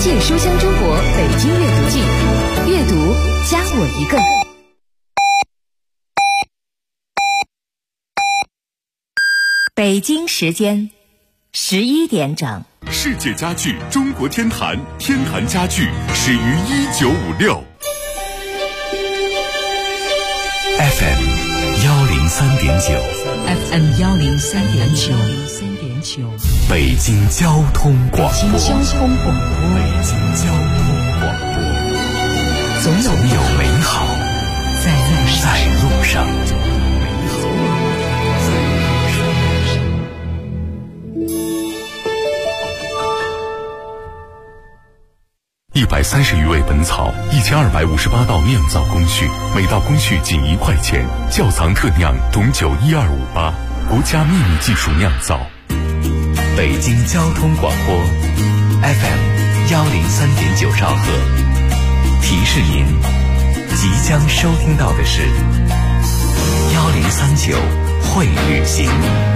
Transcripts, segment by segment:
界书香中国北京阅读季，阅读加我一个。北京时间11点整。 世界家具中国天坛，天坛家具始于1956。FM 103.9 FM 103.9， 北京交通广播。 北京交通广播，总有美好在路上。 130余味本草，1258道酿造工序，每道工序仅1块钱。窖藏特酿董酒12588，国家秘密技术酿造。 北京交通广播 FM 103.9兆赫，提示您即将收听到的是1039会旅行。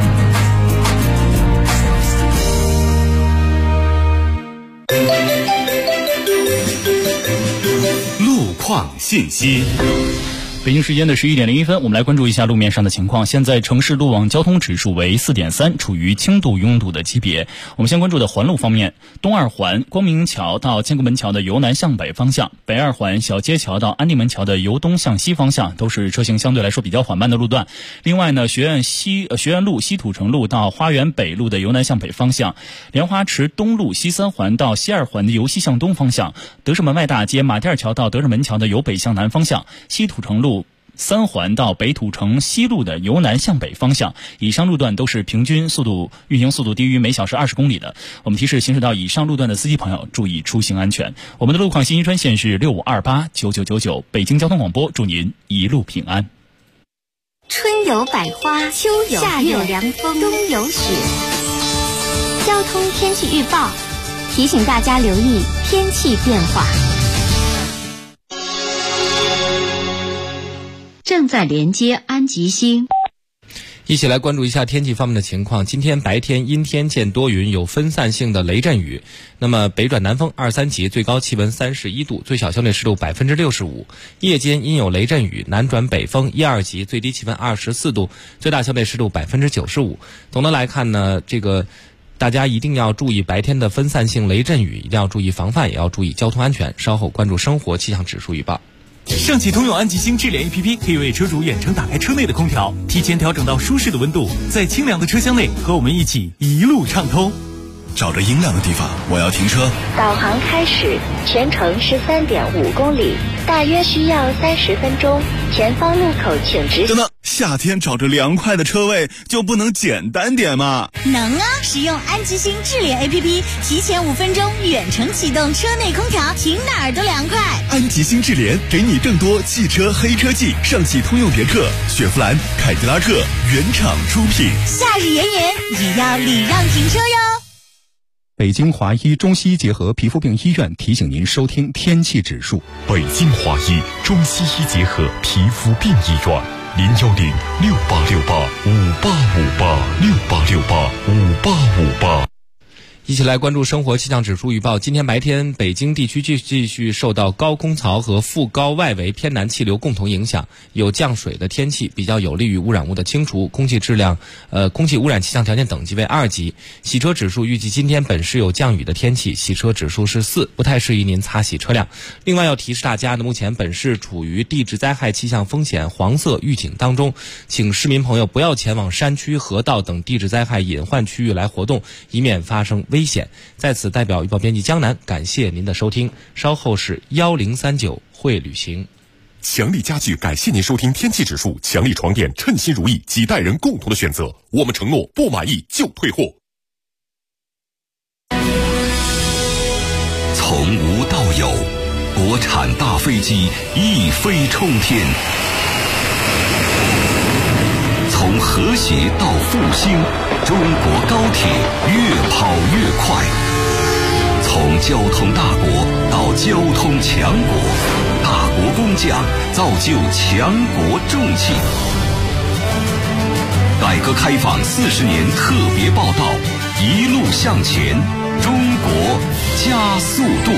路况信息。 北京时间的11点01分，我们来关注一下路面上的情况。现在城市路网交通指数为 4.3， 处于轻度拥堵的级别。我们先关注的环路方面，东二环光明桥到建国门桥的由南向北方向，北二环小街桥到安定门桥的由东向西方向都是车行相对来说比较缓慢的路段。另外呢，学院路西土城路到花园北路的由南向北方向，莲花池东路西三环到西二环的由西向东方向，德胜门外大街马甸桥到德胜门桥的由北向南方向，西土城路三环到北土城西路的由南向北方向，以上路段都是平均运行速度低于每小时20公里的。我们提示行驶到以上路段的司机朋友注意出行安全。我们的路况信息专线是65289999，北京交通广播，祝您一路平安。 春有百花，秋有夏有凉风，冬有雪。交通天气预报提醒大家留意天气变化。 正在连接安吉星， 一起来关注一下天气方面的情况。今天白天阴天见多云，有分散性的雷阵雨。那么北转南风2、3级，最高气温31度，最小相对湿度65%。夜间阴有雷阵雨，南转北风1、2级，最低气温24度，最大相对湿度95%。总的来看呢，大家一定要注意白天的分散性雷阵雨，一定要注意防范，也要注意交通安全。稍后关注生活气象指数预报。 上汽通用安吉星智联 APP 可以为车主远程打开车内的空调，提前调整到舒适的温度，在清凉的车厢内和我们一起一路畅通。 找着阴凉的地方，我要停车。 导航开始，全程13.5公里，大约需要30分钟。前方路口请直行。 等等，夏天找着凉快的车位就不能简单点吗？ 能啊！使用安吉星智联 APP， 提前5分钟远程启动车内空调，停哪儿都凉快。 安吉星智联给你更多汽车黑科技，上汽通用别克、雪佛兰、凯迪拉克原厂出品。 夏日炎炎也要礼让停车哟。 北京华医中西医结合皮肤病医院提醒您收听天气指数。 北京华医中西医结合皮肤病医院，0106868585858，68685858。 一起来关注生活气象指数预报。今天白天，北京地区继续受到高空槽和副高外围偏南气流共同影响，有降水的天气，比较有利于污染物的清除。空气污染气象条件等级为2级。洗车指数预计今天本市有降雨的天气，洗车指数是4，不太适宜您擦洗车辆。另外要提示大家呢，目前本市处于地质灾害气象风险黄色预警当中，请市民朋友不要前往山区、河道等地质灾害隐患区域来活动，以免发生危险。在此代表预报编辑江南感谢您的收听，稍后是1039会旅行。 强力家具感谢您收听天气指数，强力床垫称心如意，几代人共同的选择，我们承诺不满意就退货。 从无到有，国产大飞机一飞冲天，从和谐到复兴，中国高铁越跑越快。从交通大国到交通强国，大国工匠造就强国重器。改革开放40年特别报道，一路向前， 中国加速度。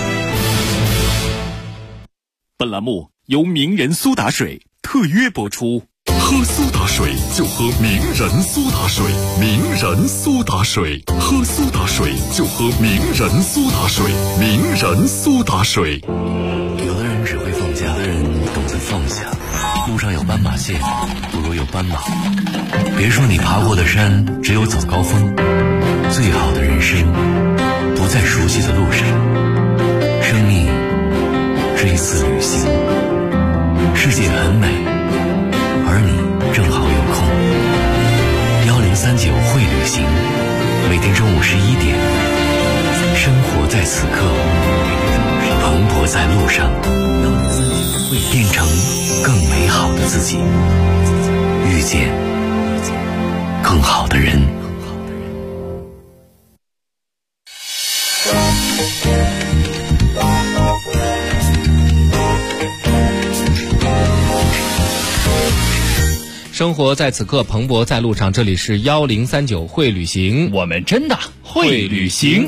本栏目由名人苏打水特约播出。 喝苏打水就喝名人苏打水，名人苏打水，喝苏打水就喝名人苏打水，名人苏打水。 有的人只会放假，有的人懂得放下。路上有斑马线，不如有斑马。别说你爬过的山只有早高峰，最好的人生不在熟悉的路上。生命是一次旅行，世界很美，而你正好有空。1039会旅行，每天中午11点，生活在此刻，蓬勃在路上，变成更美好的自己，遇见更好的人。 生活在此刻，蓬勃在路上。这里是1039会旅行， 我们真的会旅行。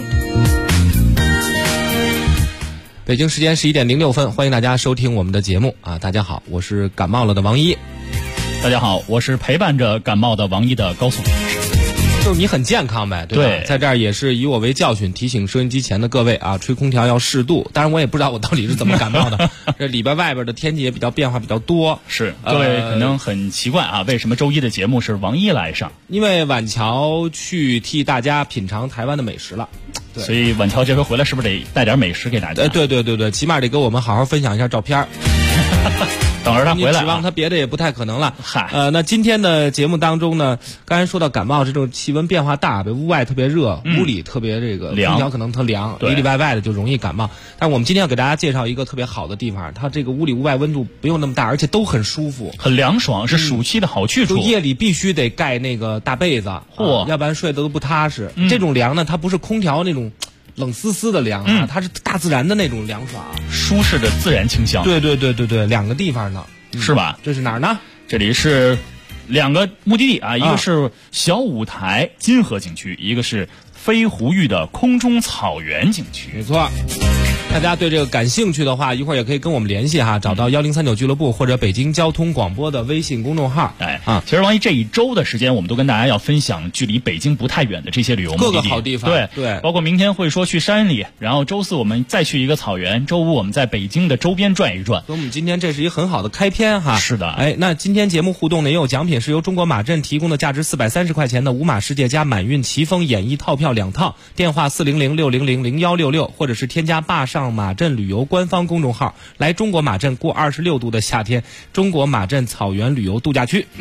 北京时间11点06分，欢迎大家收听我们的节目啊！大家好，我是感冒了的王一。 大家好，我是陪伴着感冒的王一的高速。 就是你很健康呗，对吧？ 对， 在这儿也是以我为教训，提醒收音机前的各位啊，吹空调要适度。当然，我也不知道我到底是怎么感冒的。这里边外边的天气也比较变化比较多。 是，各位可能很奇怪啊，为什么周一的节目是王一来上？ 因为晚桥去替大家品尝台湾的美食了。 所以晚桥这回回来是不是得带点美食给大家？ 对，起码得给我们好好分享一下照片。 等着他回来， 指望他别的也不太可能了。 嗨， 那今天的节目当中呢，刚才说到感冒这种气温变化大，屋外特别热，屋里特别这个空调可能特凉，里里外外的就容易感冒。但是我们今天要给大家介绍一个特别好的地方，它这个屋里屋外温度不用那么大，而且都很舒服， 很凉爽，是暑期的好去处。 就夜里必须得盖那个大被子，要不然睡得都不踏实。这种凉呢，它不是空调那种冷丝丝的凉啊，它是大自然的那种凉爽， 舒适的自然清香。 对，两个地方呢， 是吧？ 这是哪儿呢？ 这里是两个目的地啊，一个是小舞台金河景区，一个是飞狐峪的空中草原景区。 没错。大家对这个感兴趣的话，一会儿也可以跟我们联系哈，找到1039俱乐部或者北京交通广播的微信公众号。 其实王一这一周的时间，我们都跟大家要分享距离北京不太远的这些旅游目的地， 各个好地方。对， 包括明天会说去山里，然后周四我们再去一个草原，周五我们在北京的周边转一转。 所以我们今天这是一个很好的开篇哈。 是的， 那今天节目互动呢也有奖品，是由中国马镇提供的价值430块钱的五马世界加满运奇峰演艺套票2套，电话400-600-0166，或者是添加坝上马镇旅游官方公众号，来中国马镇过26度的夏天，中国马镇草原旅游度假区。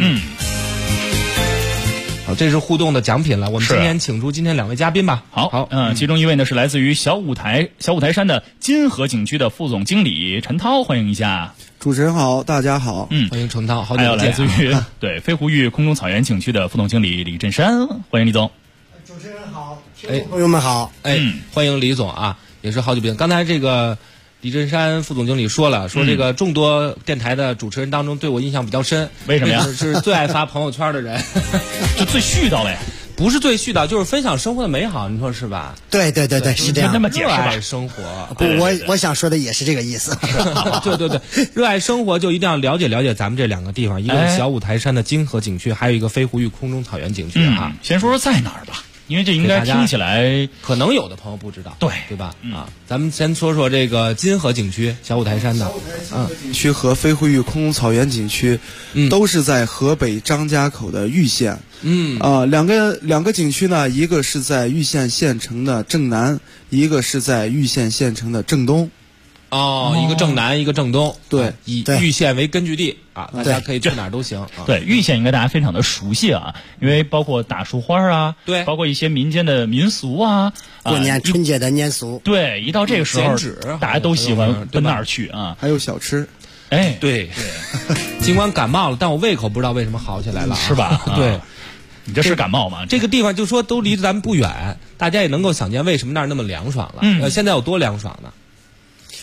好，这是互动的奖品了。我们今天请出今天2位嘉宾吧。 好，其中一位呢是来自于小舞台山的金河景区的副总经理陈涛，欢迎一下。 主持人好，大家好。 欢迎陈涛，好久不见。 还有来自于对飞狐峪空中草原景区的副总经理李振山，欢迎李总。 主持人好，听众朋友们好。 欢迎李总啊，也是好久不见。刚才这个李振山副总经理说这个众多电台的主持人当中，对我印象比较深。 为什么呀？ 是最爱发朋友圈的人， 就最絮叨呗。 不是最絮叨，就是分享生活的美好，你说是吧？ 对，是这样。 那么解释吧。 热爱生活， 不，我想说的也是这个意思。 对，热爱生活就一定要了解咱们这2个地方，一个是小舞台山的金河景区，还有一个飞狐峪空中草原景区啊。 先说说在哪儿吧。因为这应该听起来可能有的朋友不知道，对吧？咱们先说说这个金河景区，小舞台山的景区和飞狐峪空中草原景区，都是在河北张家口的玉县。两个景区呢，一个是在玉县县城的正南，一个是在玉县县城的正东。 一个正南，一个正东， 对， 以玉县为根据地啊，大家可以去哪儿都行。 对，玉县应该大家非常的熟悉啊，因为包括打树花啊， 对， 包括一些民间的民俗啊， 过年春节的年俗， 对，一到这个时候，大家都喜欢奔那儿去啊， 还有小吃， 对，尽管感冒了，但我胃口不知道为什么好起来了， 是吧？ 对。 你这是感冒吗？ 这个地方就说都离咱们不远，大家也能够想见为什么那儿那么凉爽了。现在有多凉爽呢？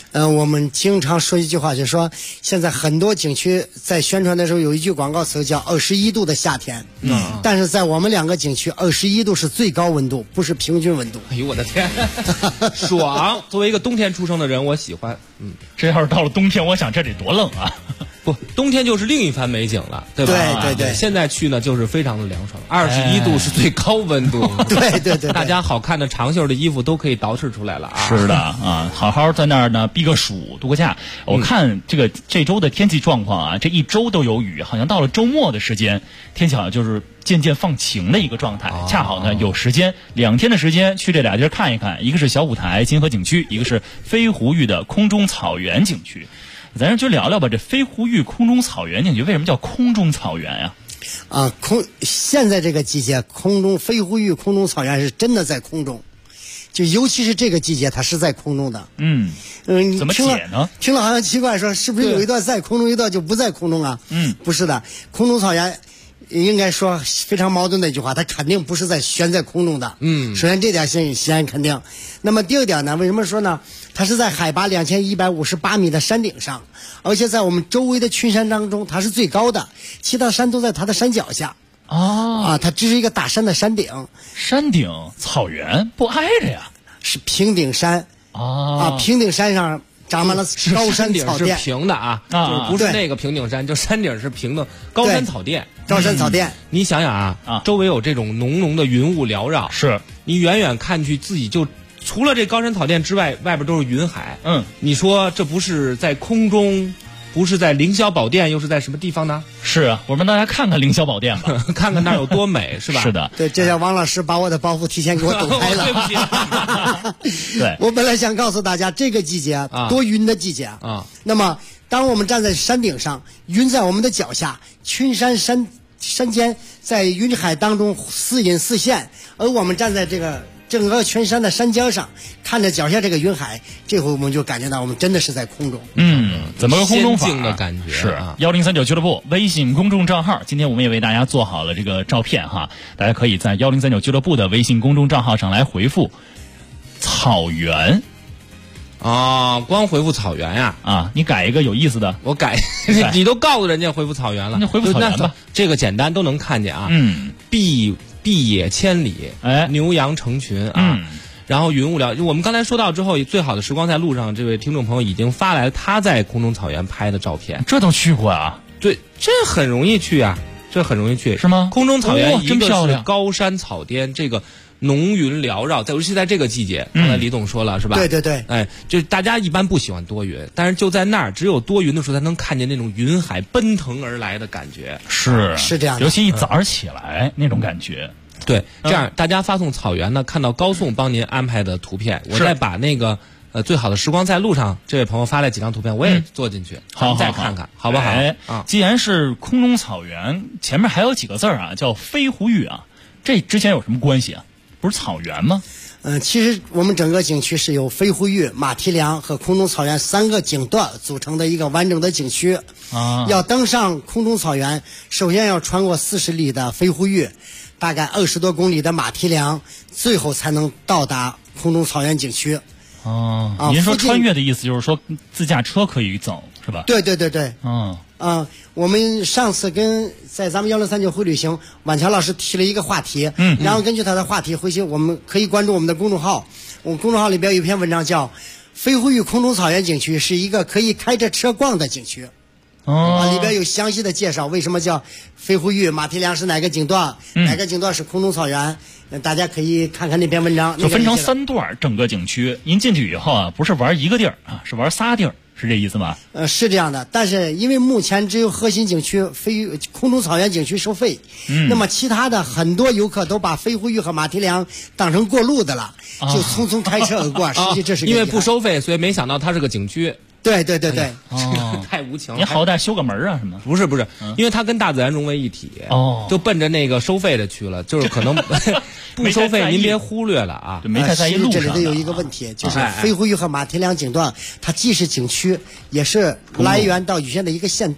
我们经常说一句话，就是说现在很多景区在宣传的时候有一句广告词叫21度的夏天，但是在我们2个景区21度是最高温度，不是平均温度。 哎呦我的天，爽！作为一个冬天出生的人，我喜欢。 这要是到了冬天，我想这得多冷啊！ 不，冬天就是另一番美景了，对吧？ 对。 现在去呢，就是非常的凉爽，21度是最高温度。 对， 大家好看的长袖的衣服都可以捯饬出来了啊！ 是的啊，好好在那儿呢避个暑，度个假。我看这周的天气状况啊，这一周都有雨，好像到了周末的时间，天气好像就是渐渐放晴的一个状态。恰好呢有时间2天的时间去这俩地儿看一看，一个是小舞台金河景区，一个是飞狐峪的空中草原景区。咱就聊聊吧，这飞狐峪空中草原景区为什么叫空中草原呀？ 现在这个季节，飞狐峪空中草原是真的在空中，就尤其是这个季节，它是在空中的。 怎么解呢？ 听了好像奇怪，说是不是有一段在空中，一段就不在空中啊？不是的，空中草原应该说非常矛盾的一句话，它肯定不是悬在空中的。首先这点先肯定。那么第二点呢，为什么说呢？它是在海拔2158米的山顶上，而且在我们周围的群山当中，它是最高的，其他山都在它的山脚下。它只是一个大山的山顶。 山顶草原不挨着呀？ 是平顶山。平顶山上长满了高山草甸， 是平的就是不是那个平顶山，就山顶是平的高山草甸。 高山草甸， 你想想周围有这种浓浓的云雾缭绕， 是你远远看去自己就除了这高山草甸之外，外边都是云海。你说这不是在空中，不是在凌霄宝殿，又是在什么地方呢？ 是啊，我们大家看看凌霄宝殿吧， 看看那儿有多美，是吧？ 是的。 对，这下王老师把我的包袱提前给我抖开了。 对不起。 对， 我本来想告诉大家，这个季节多云的季节那么，当我们站在山顶上，云在我们的脚下，群山间在云海当中似隐似现，而我们站在这个整个群山的山尖上，看着脚下这个云海，这回我们就感觉到我们真的是在空中。 怎么个空中法？ 仙境的感觉是1039俱乐部微信公众账号，今天我们也为大家做好了这个照片哈，大家可以在1039俱乐部的微信公众账号上来回复草原。 光回复草原呀？ 你改一个有意思的。 我改，你都告诉人家回复草原了， 那回复草原吧。 这个简单都能看见碧野千里，牛羊成群然后云雾缭，我们刚才说到之后，最好的时光在路上，这位听众朋友已经发来了他在空中草原拍的照片。 这都去过啊？ 对，这很容易去这很容易去。 是吗？ 空中草原一个是高山草甸，这个浓云缭绕，尤其在这个季节，刚才李总说了是吧？ 对。 就大家一般不喜欢多云，但是就在那儿，只有多云的时候才能看见那种云海奔腾而来的感觉。 是这样的， 尤其一早上起来那种感觉。 对，这样大家发送草原呢，看到高颂帮您安排的图片，我再把那个最好的时光在路上这位朋友发来几张图片，我也做进去，咱们再看看好不好？ 既然是空中草原，前面还有几个字叫飞狐峪这之前有什么关系啊？不是草原吗？ 其实我们整个景区是由飞狐峪、马蹄梁和空中草原3个景段组成的一个完整的景区。要登上空中草原，首先要穿过40里的飞狐峪，大概20多公里的马蹄梁，最后才能到达空中草原景区。 您说穿越的意思就是说自驾车可以走是吧？ 对。我们上次在咱们1039会旅行，婉乔老师提了一个话题，然后根据他的话题，回去我们可以关注我们的公众号，我们公众号里边有一篇文章叫《飞狐峪空中草原景区是一个可以开着车逛的景区》。里边有详细的介绍，为什么叫飞狐峪，马蹄梁是哪个景段，哪个景段是空中草原，大家可以看看那篇文章。 就分成3段，整个景区您进去以后不是玩一个地儿是玩仨地儿，是这意思吗？ 是这样的，但是因为目前只有核心景区空中草原景区收费，那么其他的很多游客都把飞狐峪和马蹄梁当成过路的了，就匆匆开车而过。实际这是因为不收费，所以没想到它是个景区。 对， 太无情了。 你好歹修个门什么？ 不是，因为它跟大自然融为一体，就奔着那个收费的去了，就是可能不收费，您别忽略了没太在意路上。 这里头有一个问题，就是飞狐峪和马蹄梁景段，它既是景区，也是来源到莒县的一个县道。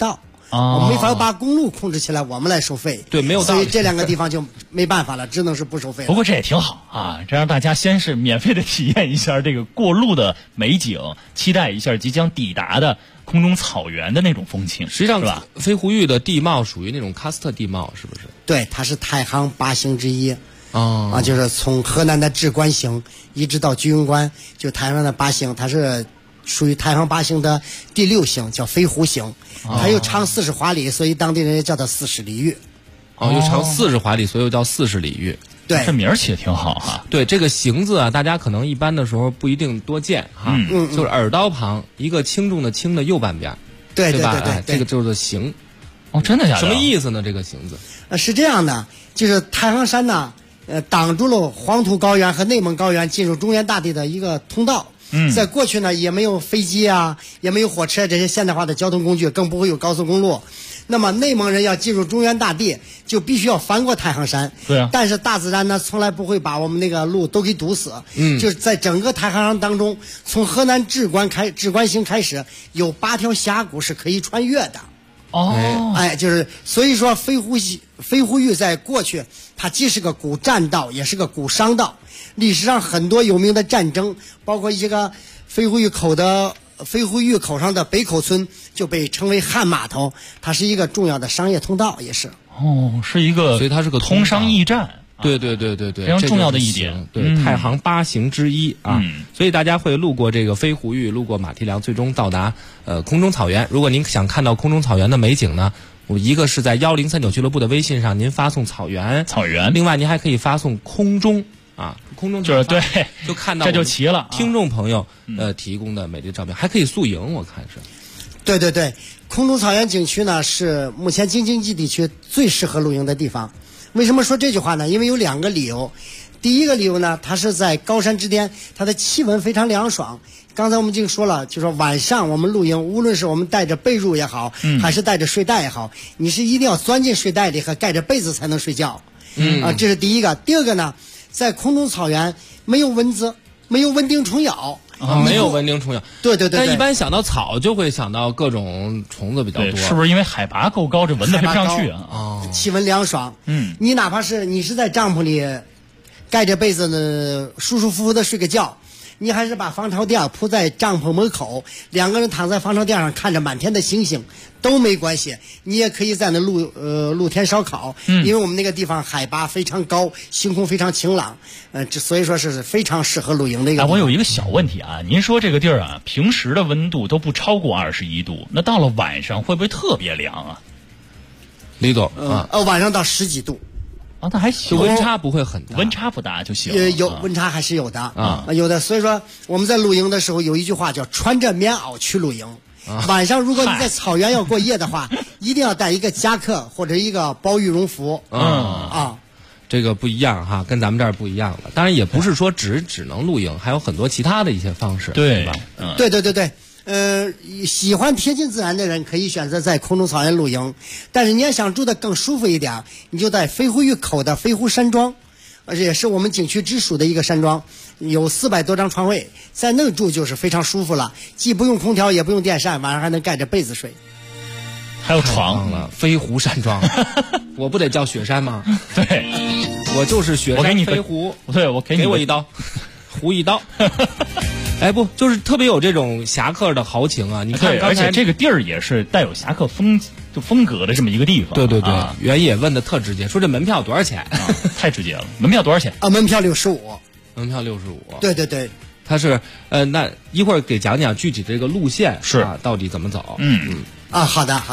我们没法把公路控制起来，我们来收费。 对，没有道理。 所以这2个地方就没办法了，只能是不收费了。 不过这也挺好啊，这让大家先是免费的体验一下这个过路的美景，期待一下即将抵达的空中草原的那种风情。 实际上是吧？ 飞狐峪的地貌属于那种喀斯特地貌，是不是？ 对，它是太行8星之一。就是从河南的至关星一直到居庸关，就太行的8星，它是属于太行8星的第6星，叫飞狐星。它又长40华里，所以当地人也叫它40里峪。 又长40华里，所以又叫40里峪。 对， 这名儿起得挺好哈。 对，这个形字啊，大家可能一般的时候不一定多见哈。就是耳刀旁一个轻重的轻的右半边。 对吧？这个就是形。 真的假的？ 什么意思呢？这个形字？ 是这样的，就是太行山呢。挡住了黄土高原和内蒙高原进入中原大地的一个通道。在过去呢，也没有飞机啊，也没有火车这些现代化的交通工具，更不会有高速公路。那么内蒙人要进入中原大地，就必须要翻过太行山。 对啊。 但是大自然呢，从来不会把我们那个路都给堵死。就是在整个太行山当中，从河南至关星开始，有8条峡谷是可以穿越的。就是所以说飞狐峪在过去，它既是个古栈道，也是个古商道。历史上很多有名的战争，包括一个飞狐峪口上的北口村，就被称为汉码头，它是一个重要的商业通道，也是。 是一个， 所以它是个通商驿站。 对， 非常重要的一点。 对，太行8星之一啊。所以大家会路过这个飞狐峪，路过马蹄梁，最终到达空中草原。如果您想看到空中草原的美景呢，一个是在1039俱乐部的微信上，您发送草原，另外您还可以发送空中啊，空中就是对， 就看到这就齐了。 听众朋友提供的美丽照片，还可以宿营，我看是。 对，空中草原景区呢是目前京津冀地区最适合露营的地方。为什么说这句话呢？因为有2个理由。第一个理由呢，它是在高山之巅，它的气温非常凉爽。刚才我们已经说了，就说晚上我们露营，无论是我们带着被褥也好，还是带着睡袋也好，你是一定要钻进睡袋里和盖着被子才能睡觉。这是第一个。第二个呢，在空中草原没有蚊子，没有蚊叮虫咬。 没有蚊叮虫咬。 对。 但一般想到草，就会想到各种虫子比较多。 是不是因为海拔够高，这蚊子飞不上去啊？ 气温凉爽。你哪怕是你是在帐篷里盖着被子呢，舒舒服服的睡个觉，你还是把防潮垫铺在帐篷门口，2个人躺在防潮垫上看着满天的星星都没关系。你也可以在那露天烧烤，因为我们那个地方海拔非常高，星空非常晴朗，所以说是非常适合露营的一个地方。 我有一个小问题啊，您说这个地儿啊，平时的温度都不超过21度，那到了晚上会不会特别凉啊？ 李总晚上到10几度。 那还行， 温差不会很大， 温差不大就行。 有温差还是有的有的。所以说我们在露营的时候有一句话叫穿着棉袄去露营。晚上如果你在草原要过夜的话，一定要带一个夹克或者一个薄羽绒服。 这个不一样哈，跟咱们这儿不一样了。当然也不是说只能露营，还有很多其他的一些方式，对吧？ 对。喜欢贴近自然的人可以选择在空中草原露营，但是你要想住得更舒服一点，你就在飞狐峪口的飞狐山庄，而且也是我们景区直属的一个山庄，有400多张床位，在那住就是非常舒服了，既不用空调也不用电扇，晚上还能盖着被子睡。 还有床了，飞狐山庄，我不得叫雪山吗？ 对， 我就是雪山飞狐。 对，我给我一刀，胡一刀。不，就是特别有这种侠客的豪情啊！你看， 而且这个地儿也是带有侠客风格的这么一个地方。 对，原野问的特直接，说这门票多少钱？ 太直接了，门票多少钱？ 门票65。 门票65。 对。 它是那一会儿给讲讲具体这个路线到底怎么走？ 好的。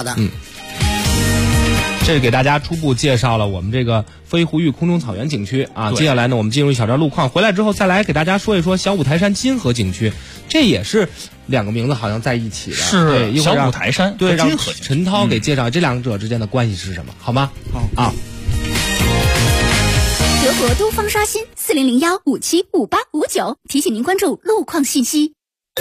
这是给大家初步介绍了我们这个飞狐峪空中草原景区啊。接下来呢，我们进入一小段路况，回来之后再来给大家说一说小五台山金河景区，这也是2个名字好像在一起的。 是一会儿小五台山对，让陈涛给介绍这2者之间的关系是什么，好吗？ 好。 德国东方刷新4001575859，提醒您关注路况信息。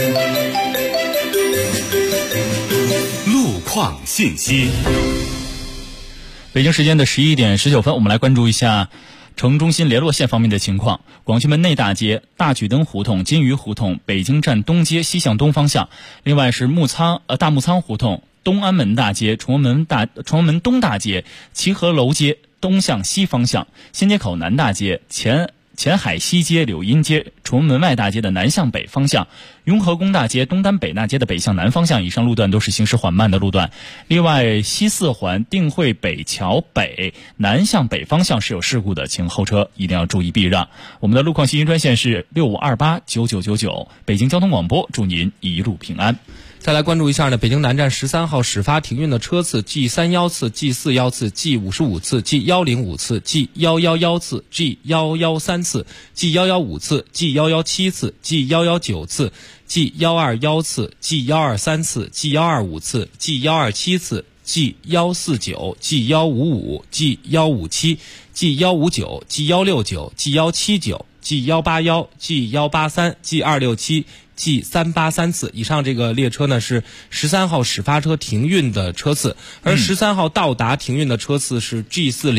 路况信息。 北京时间的11点19分，我们来关注一下城中心联络线方面的情况。广渠门内大街、大举灯胡同、金鱼胡同、北京站东街西向东方向，另外是大木仓胡同、 东安门大街、崇文门东大街、齐河楼街东向西方向、新街口南大街、前海西街、柳荫街、崇文门外大街的南向北方向，雍和宫大街、东单北大街的北向南方向，以上路段都是行驶缓慢的路段。另外，西四环定慧北桥北南向北方向是有事故的，请后车一定要注意避让。我们的路况信息专线是65289999，北京交通广播，祝您一路平安。 再来关注一下呢，北京南站13号始发停运的车次 G31次、G41次、G55次、G105次、G111次、G113次、G115次、G117次、G119次、G121次、G123次、G125次、G127次、G149、G155、G157、G159、G169、G179、G181、G183、G267、G383次。以上这个列车呢是13号始发车停运的车次，而13号到达停运的车次是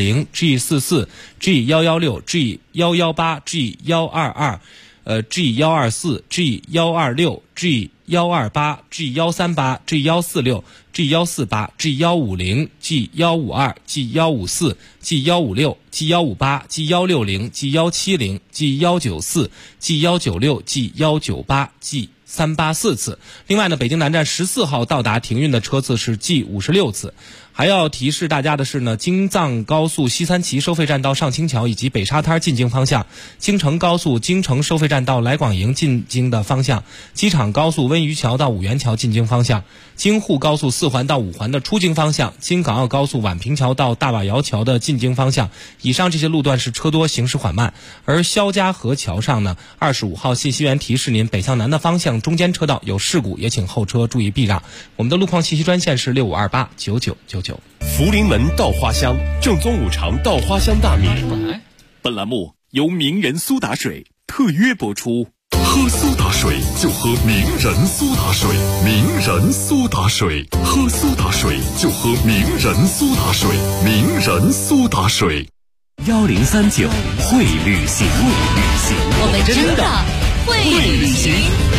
G40、G44、G116、G118、G122、G124、G126、G128、G138、G146、G148、G150、G152、G154、G156、G158、G160、G170、G194、G196、G198、G384次。另外呢，北京南站14号到达停运的车次是 G56次。还要提示大家的是呢，京藏高速西三旗收费站到上清桥以及北沙滩进京方向，京承高速京承收费站到来广营进京的方向，机场高速温榆桥到五元桥进京方向，京沪高速4环到5环的出京方向，京港澳高速宛平桥到大瓦窑桥的进京方向。以上这些路段是车多，行驶缓慢。而肖家河桥上呢，25号信息员提示您，北向南的方向中间车道有事故，也请后车注意避让。我们的路况信息专线是65289999。 福临门稻花香，正宗五常稻花香大米。本栏目由名人苏打水特约播出。 喝苏打水就喝名人苏打水，名人苏打水，喝苏打水就喝名人苏打水，名人苏打水。 1039会旅行， 我们真的会旅行。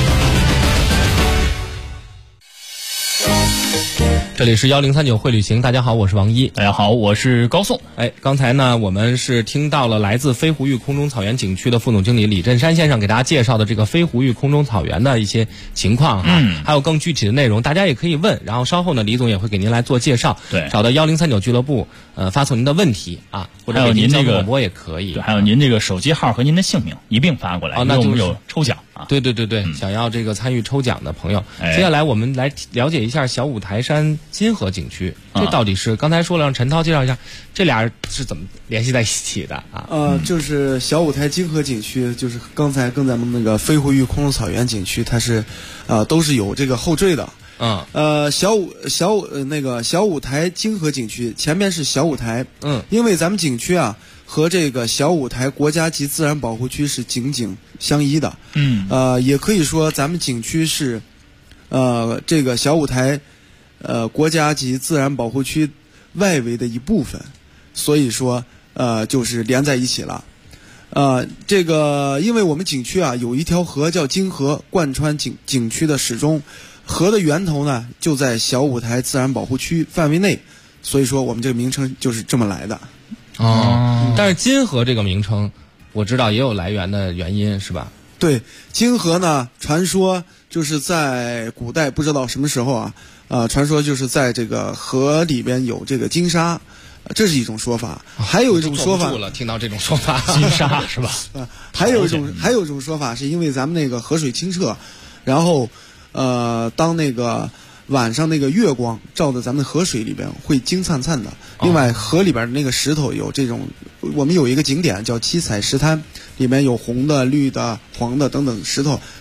这里是1039会旅行，大家好，我是王一。 大家好，我是高颂。 刚才呢，我们是听到了来自飞狐峪空中草原景区的副总经理李振山先生给大家介绍的这个飞狐峪空中草原的一些情况哈，还有更具体的内容，大家也可以问。然后稍后呢，李总也会给您来做介绍。 对， 找到1039俱乐部，发送您的问题啊，或者给您这个广播也可以。 对，还有您这个手机号和您的姓名一并发过来， 那我们有抽奖啊。 对，想要这个参与抽奖的朋友，接下来我们来了解一下小五台山金河景区，这到底是刚才说了，让陈涛介绍一下，这俩是怎么联系在一起的啊？ 就是小五台金河景区，就是刚才跟咱们那个飞狐峪空中草原景区，它是，都是有这个后缀的。小五台金河景区前面是小五台，因为咱们景区啊和这个小五台国家级自然保护区是紧紧相依的，也可以说咱们景区是，这个小五台，国家级自然保护区外围的一部分，所以说就是连在一起了。这个因为我们景区啊有一条河叫金河，贯穿景区的始终。河的源头呢就在小五台自然保护区范围内，所以说我们这个名称就是这么来的。 但是金河这个名称我知道也有来源的原因是吧？ 对，金河呢传说就是在古代不知道什么时候传说就是在这个河里边有这个金沙，这是一种说法。还有一种说法， 听到这种说法， 金沙是吧？ 还有一种说法是因为咱们那个河水清澈，然后当那个晚上那个月光照在咱们的河水里边会金灿灿的。另外河里边的那个石头有这种，我们有一个景点叫七彩石滩，里面有红的、绿的、黄的等等石头，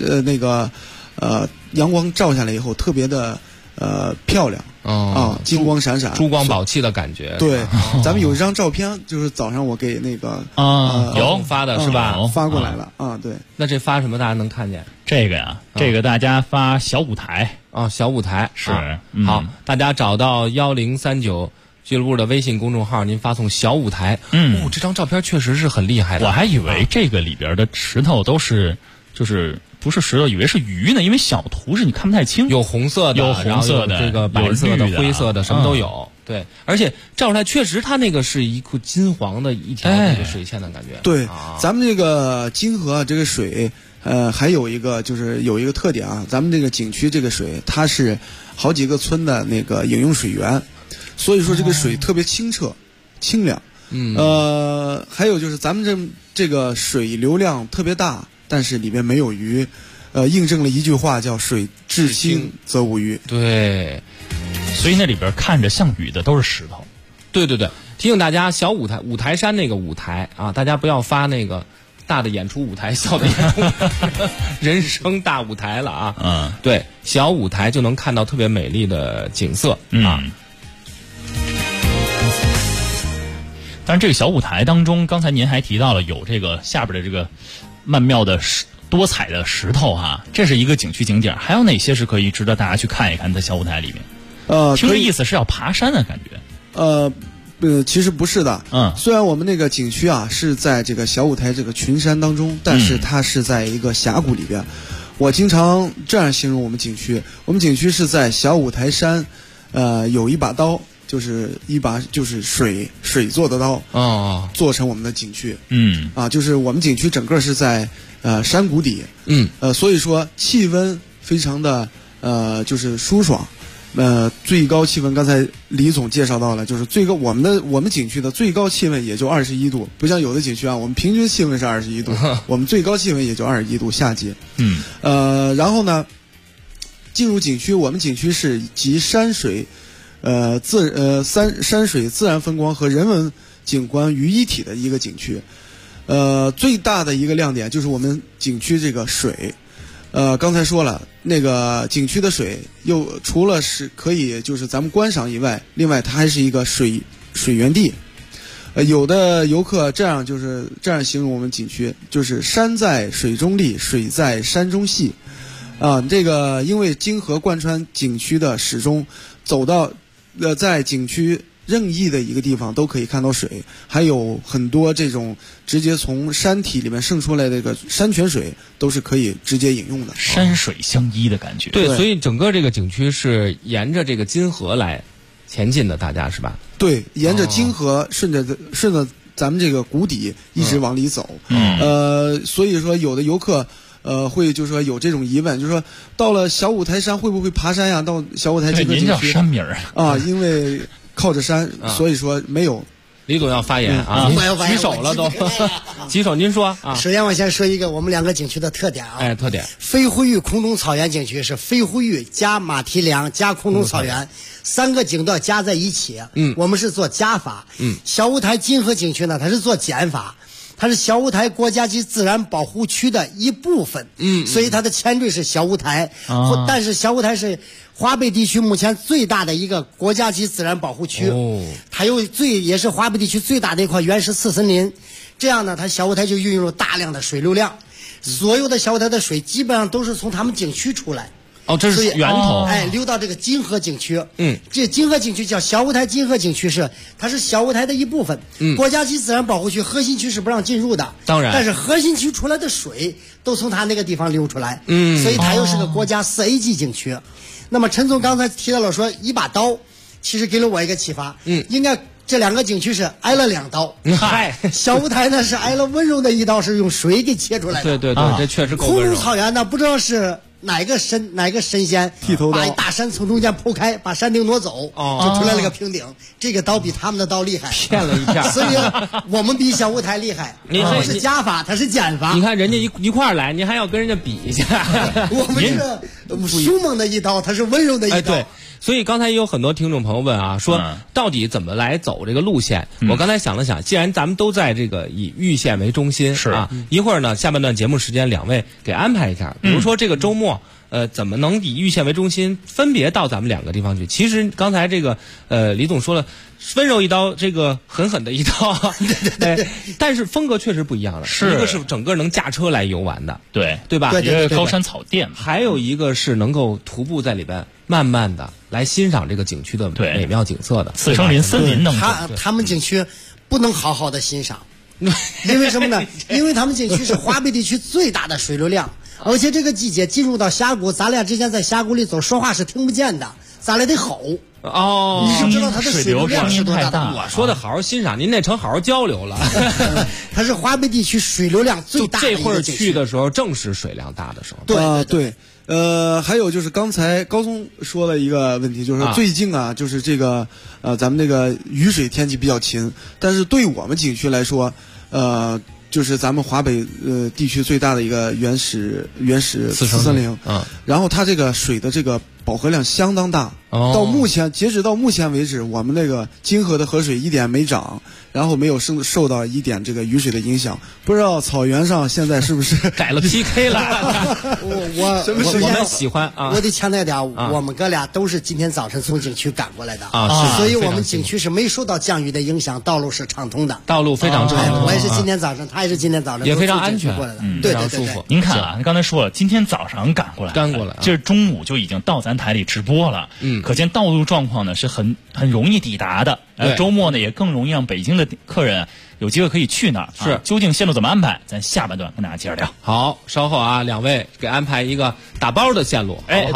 阳光照下来以后特别的漂亮金光闪闪， 珠光宝气的感觉。 对，咱们有一张照片，就是早上我给那个有发的是吧？ 发过来了对。 那这发什么？大家能看见？ 这个呀，这个大家发小五台小五台是好，大家找到1039俱乐部的微信公众号，您发送小五台。这张照片确实是很厉害的。 我还以为这个里边的石头都是就是不是石头，以为是鱼呢，因为小图是你看不太清。 有红色的， 有红色的， 这个白色的、灰色的，什么都有。对，而且照出来确实，它那个是一股金黄的一条那个水线的感觉。 对，咱们这个金河这个水，还有一个就是有一个特点啊，咱们这个景区这个水，它是好几个村的那个饮用水源，所以说这个水特别清澈、清凉。还有就是咱们这个水流量特别大，但是里面没有鱼，印证了一句话叫水至清则无鱼。 对， 所以那里边看着像鱼的都是石头。 对对对，提醒大家，小五台山那个舞台啊，大家不要发那个大的演出舞台，小的演出人生大舞台了啊。对，小舞台就能看到特别美丽的景色啊。 但是这个小舞台当中，刚才您还提到了有这个下边的这个曼妙的多彩的石头哈，这是一个景区景点。还有哪些是可以值得大家去看一看在小舞台里面？听这意思是要爬山的感觉。 其实不是的。虽然我们那个景区啊是在这个小舞台这个群山当中，但是它是在一个峡谷里边。我经常这样形容我们景区，我们景区是在小舞台山，有一把刀。就是一把就是水做的刀做成我们的景区。就是我们景区整个是在山谷底。所以说气温非常的就是舒爽。最高气温刚才李总介绍到了，就是最高我们景区的最高气温也就21度，不像有的景区啊，我们平均气温是21度，我们最高气温也就21度，夏季。然后呢，进入景区，我们景区是集山水。山水自然风光和人文景观于一体的一个景区。最大的一个亮点就是我们景区这个水。刚才说了，那个景区的水又除了是可以就是咱们观赏以外，另外它还是一个水源地。有的游客这样形容我们景区，就是山在水中立，水在山中戏。这个因为金河贯穿景区的始终，走到在景区任意的一个地方都可以看到水，还有很多这种直接从山体里面渗出来的这个山泉水都是可以直接饮用的， 山水相依的感觉。 对，所以整个这个景区是沿着这个金河来前进的，大家是吧？ 对，沿着金河顺着咱们这个谷底一直往里走。所以说有的游客会就是说有这种疑问，就是说到了小舞台山会不会爬山呀？到小舞台这个景区， 您叫山名啊，因为靠着山，所以说没有。 李总要发言啊，举手了都，举手您说啊。 首先我先说一个我们两个景区的特点啊。 特点。 飞狐峪空中草原景区是飞狐峪加马蹄梁加空中草原3个景段加在一起。我们是做加法。小舞台金河景区呢，它是做减法。它是小舞台国家级自然保护区的一部分。所以它的前缀是小舞台。但是小舞台是华北地区目前最大的一个国家级自然保护区。它也是华北地区最大的一块原始次森林。这样呢，它小舞台就运用了大量的水流量，所有的小舞台的水基本上都是从他们景区出来。 这是源头。 流到这个金河景区。这金河景区叫小舞台金河景区，它是小舞台的一部分。国家级自然保护区核心区是不让进入的。 当然， 但是核心区出来的水都从它那个地方流出来。所以它又是个国家4A级景区。那么陈总刚才提到了说一把刀，其实给了我一个启发。应该这2个景区是挨了2刀。小舞台呢是挨了温柔的一刀，是用水给切出来的。 对，这确实够温柔。 空中草原呢，不知道是哪个神仙把一大山从中间剖开，把山顶挪走，就出来了个平顶。这个刀比他们的刀厉害， 骗了一片。 所以我们比小舞台厉害。我是加法，他是减法。 你看人家一块儿来，你还要跟人家比一下。 我们是凶猛的一刀，他是温柔的一刀。 对。所以刚才也有很多听众朋友问啊，说到底怎么来走这个路线？我刚才想了想，既然咱们都在这个以玉县为中心，一会儿呢下半段节目时间，2位给安排一下。比如说这个周末，怎么能以玉县为中心，分别到咱们2个地方去？其实刚才这个李总说了，温柔一刀，这个狠狠的一刀，对，但是风格确实不一样了。一个是整个能驾车来游玩的，对吧？ 一个高山草甸， 还有一个是能够徒步在里边慢慢的来欣赏这个景区的美妙景色的。 次生林森林能他们景区不能好好的欣赏，因为什么呢？因为他们景区是华北地区最大的水流量。 而且这个季节进入到峡谷，咱俩之间在峡谷里走，说话是听不见的，咱俩得吼。 哦， 你是知道它的水流量是多大的？ 我说的好好欣赏，您那成好好交流了。 它是华北地区水流量最大的一个景区。 这会儿去的时候正是水量大的时候。 对。还有就是刚才高松说了一个问题，就是最近就是这个咱们那个雨水天气比较勤，但是对我们景区来说，就是咱们华北地区最大的一个原始次森林，然后它这个水的这个饱和量相当大。截止到目前为止，我们那个金河的河水一点没涨，然后没有受到一点这个雨水的影响。不知道草原上现在是不是改了 PK 了？ 我们喜欢啊！ 我得强调点，我们哥俩都是今天早晨从景区赶过来的所以我们景区是没受到降雨的影响，道路是畅通的， 道路非常畅通。 我也是今天早上，他也是今天早上， 也非常安全过来的， 非常舒服。 您看刚才说了，今天早上赶过来，这中午就已经到咱台里直播了。可见道路状况呢是很容易抵达的。周末呢也更容易让北京的客人有机会可以去那儿。 是， 究竟线路怎么安排？咱下半段跟大家接着聊。 好，稍后两位给安排一个打包的线路。 对。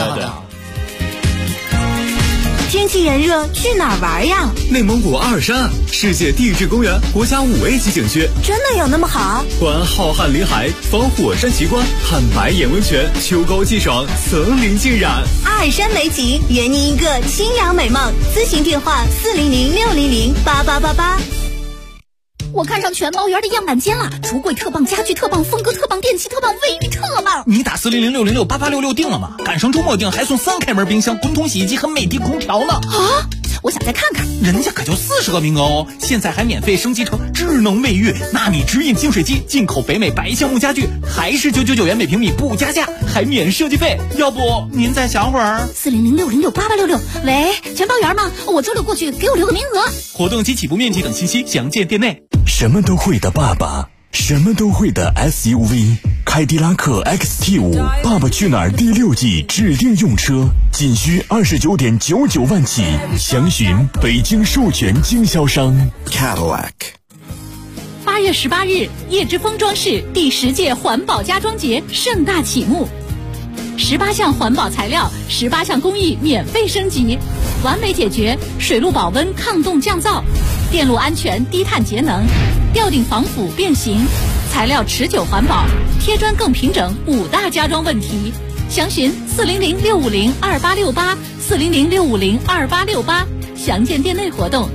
天气炎热，去哪儿玩呀？ 内蒙古阿尔山，世界地质公园国家5A 级景区， 真的有那么好？ 环浩瀚林海，访火山奇观，看白眼温泉，秋高气爽，层林尽染。 阿尔山美景，圆您一个清凉美梦。咨询电话400-600-8888。 我看上全猫园的样板间了，橱柜特棒，家具特棒，风格特棒，电器特棒，卫浴特棒。 你打400-606-8866定了吗？赶上周末订还送3开门冰箱、滚筒洗衣机和美的空调呢。 我想再看看。 人家可就40个名额哦，现在还免费升级成智能卫浴，纳米直饮净水机，进口北美白橡木家具，还是999元每平米不加价，还免设计费。要不您再想会儿 ？400-606-8866。喂，全包园吗？我周六过去，给我留个名额。 活动及起步面积等信息详见店内。 什么都会的爸爸，什么都会的 SUV， 凯迪拉克 XT5， 爸爸去哪儿第6季指定用车，仅需29.99万起，详询北京授权经销商 Cadillac。 8月18日，叶之峰装饰第10届环保家装节盛大启幕，18项环保材料，18项工艺免费升级，完美解决水陆保温、抗冻降噪、电路安全、低碳节能、吊顶防腐变形、材料持久环保、贴砖更平整5大家装问题。详询400-650-2868 400-650-2868，详见店内活动。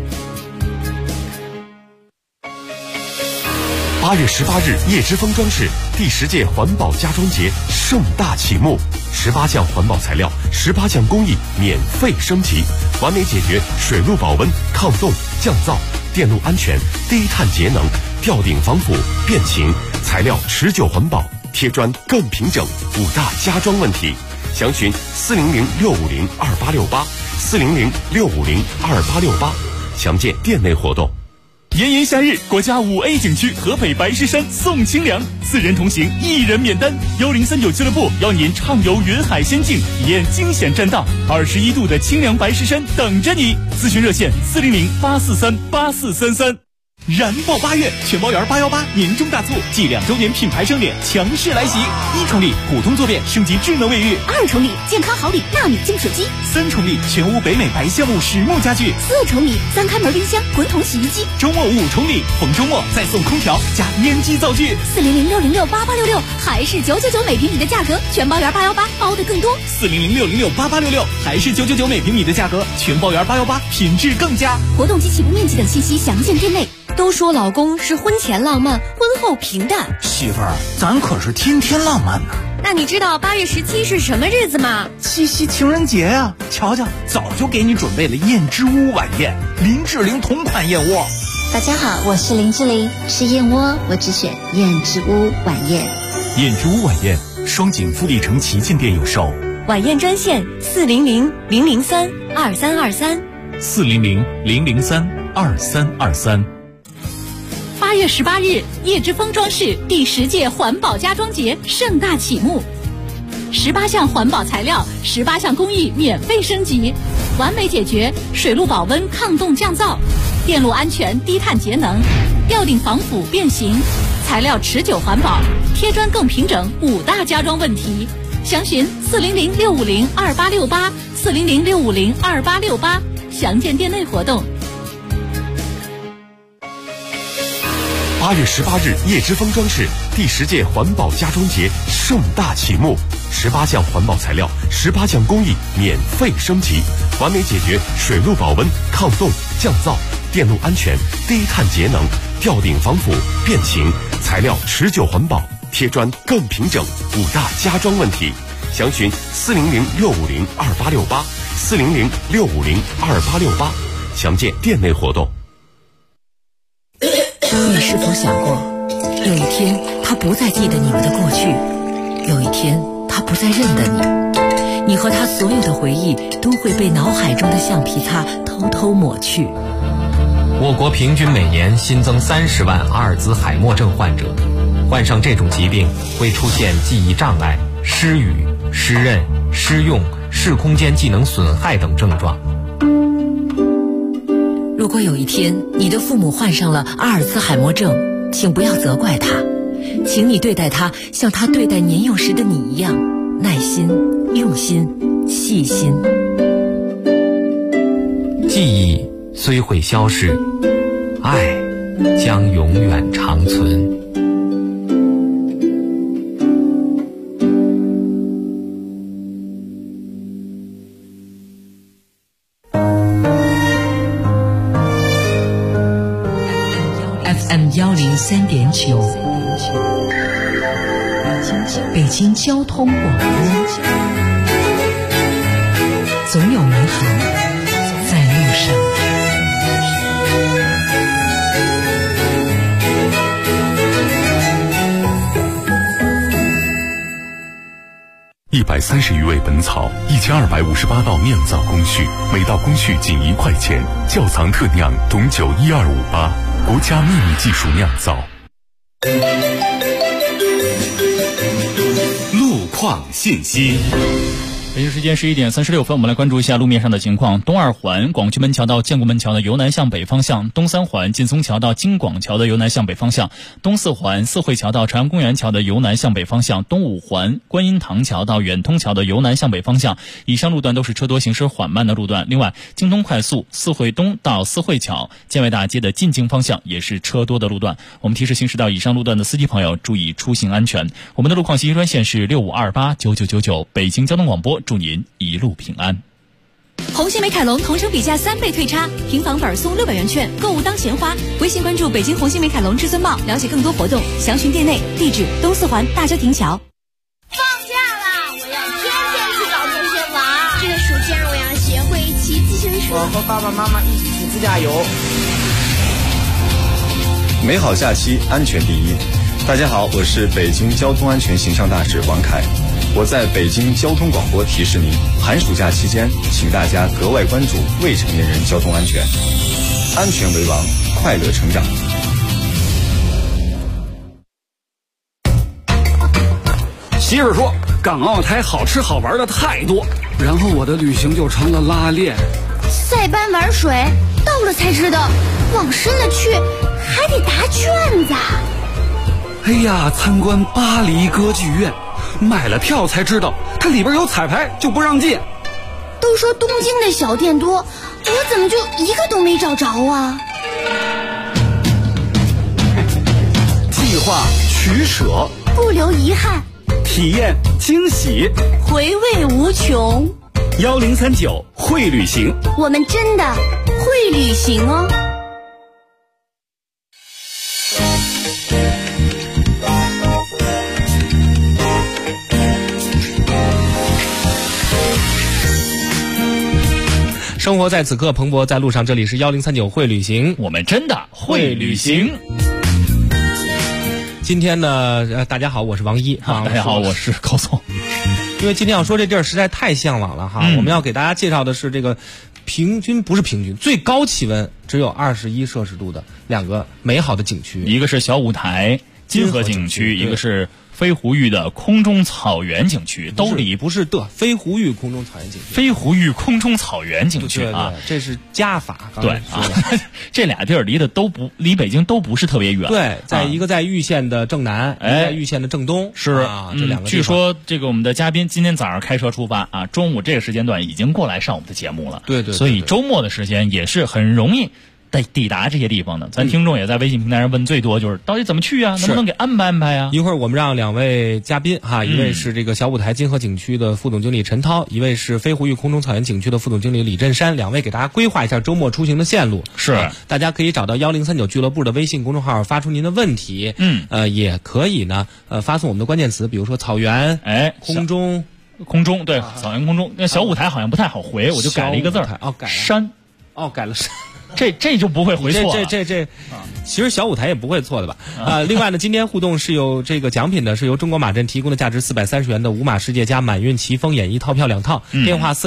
8月18日，叶之峰装饰第10届环保家装节盛大启幕，18项环保材料，18项工艺免费升级，完美解决水陆保温、抗冻、降噪、电路安全、低碳节能、吊顶防腐、变形、材料持久环保、贴砖更平整5大家装问题。详询400-650-2868 400-650-2868，详见店内活动。 炎炎夏日，国家5A 景区河北白石山送清凉，4人同行1人免单。1039俱乐部邀您畅游云海仙境，体验惊险栈道，21度的清凉白石山等着你。咨询热线400-843-8433。燃爆8月，全包园818年终大促暨2周年品牌盛典强势来袭！1重礼普通坐便升级智能卫浴 ，2重礼健康好礼纳米净水机 ，3重礼全屋北美白橡木实木家具 ，4重礼3开门冰箱、滚筒洗衣机。 周末5重礼，逢周末再送空调加烟机灶具。 400-606-8866，还是999每平米的价格，全包园818包的更多。 400-606-8866，还是999每平米的价格，全包园818品质更佳。 活动及起步面积等信息详见店内。 都说老公是婚前浪漫，婚后平淡。 媳妇儿，咱可是天天浪漫呢。 那你知道8月17是什么日子吗？ 七夕情人节呀！瞧瞧，早就给你准备了燕之屋晚宴，林志玲同款燕窝。 大家好，我是林志玲，吃燕窝我只选燕之屋晚宴。 燕之屋晚宴，双井富力城旗舰店有售。 晚宴专线400-003-2323 400-003-2323。 8月18日，叶之峰装饰第10届环保家装节盛大启幕，18项环保材料，18项工艺免费升级，完美解决水陆保温、抗冻降噪、电路安全、低碳节能、吊顶防腐变形、 材料持久环保，贴砖更平整，5大家装问题。详询400-650-2868，400-650-2868，详见店内活动。 8月18日，叶之峰装饰第10届环保家装节盛大启幕，18项环保材料，18项工艺免费升级，完美解决水路保温、抗冻、降噪、电路安全、低碳节能、吊顶防腐、变形，材料持久环保，贴砖更平整，5大家装问题。详询400-650-2868，400-650-2868，详见店内活动。 你是否想过，有一天他不再记得你们的过去，有一天他不再认得你，你和他所有的回忆都会被脑海中的橡皮擦偷偷抹去。 我国平均每年新增30万阿尔兹海默症患者，患上这种疾病会出现记忆障碍、失语、失认、失用、视空间技能损害等症状。 如果有一天你的父母患上了阿尔兹海默症，请不要责怪他，请你对待他像他对待年幼时的你一样，耐心、用心、细心。 记忆虽会消逝，爱将永远长存。 103.9，北京交通广播，总有美好在路上。 130余味本草，1258道酿造工序，每道工序仅1块钱。窖藏特酿董酒12588，国家秘密技术酿造。 路况信息。 北京时间11点36分，我们来关注一下路面上的情况。东2环广渠门桥到建国门桥的由南向北方向，东3环劲松桥到京广桥的由南向北方向，东4环四惠桥到朝阳公园桥的由南向北方向，东5环观音堂桥到远通桥的由南向北方向。以上路段都是车多行驶缓慢的路段。另外，京东快速四惠东到四惠桥建外大街的进京方向也是车多的路段。我们提示行驶到以上路段的司机朋友注意出行安全。我们的路况信息专线是65289999，北京交通广播，祝您一路平安。 红星美凯龙同城比价3倍退差，平房本送600元券，购物当钱花。微信关注北京红星美凯龙至尊茂，了解更多活动，详询店内。地址：东4环大郊亭桥。 放假啦！我要天天去找同学玩。这个暑假我要学会骑自行车。 我和爸爸妈妈一起去自驾游。 美好假期，安全第一。大家好，我是北京交通安全形象大使王凯。我在北京交通广播提示您，寒暑假期间，请大家格外关注未成年人交通安全，安全为王，快乐成长。 媳妇说，港澳台好吃好玩的太多，然后我的旅行就成了拉练。 塞班玩水，到了才知道，往深了去还得答卷子。 哎呀，参观巴黎歌剧院，买了票才知道它里边有彩排，就不让进。 都说东京的小店多，我怎么就一个都没找着啊？ 计划取舍， 不留遗憾， 体验惊喜， 回味无穷。 1039会旅行， 我们真的会旅行哦。 生活在此刻，蓬勃在路上。这里是1039会旅行， 我们真的会旅行。 今天呢，大家好，我是王一。 大家好，我是高松。 因为今天要说这地儿实在太向往了哈，我们要给大家介绍的是这个不是平均，最高气温只有21摄氏度的2个美好的景区， 一个是小舞台， 金河景区，一个是飞狐峪的空中草原景区，都离不是的飞狐峪空中草原景区， 飞狐峪空中草原景区啊， 这是加法。 对啊，这俩地儿离北京都不是特别远。 对，在一个在玉县的正南，一个在玉县的正东， 是啊，这两个。 据说这个我们的嘉宾今天早上开车出发啊，中午这个时间段已经过来上我们的节目了。 对， 所以周末的时间也是很容易抵达这些地方的。咱听众也在微信平台上问最多就是到底怎么去啊，能不能给安排安排啊？ 一会儿我们让两位嘉宾哈，一位是这个小舞台金河景区的副总经理陈涛，一位是飞狐峪空中草原景区的副总经理李振山，两位给大家规划一下周末出行的线路。 是， 大家可以找到1039俱乐部的微信公众号发出您的问题。也可以呢发送我们的关键词，比如说草原，空中对，草原空中。那小舞台好像不太好回，我就改了一个字儿， 改了山， 改了山。 这就不会回错了。 其实小舞台也不会错的吧？另外呢，今天互动是有这个奖品的，是由中国马镇提供的价值430元的五马世界加满运奇峰演艺套票2套。电话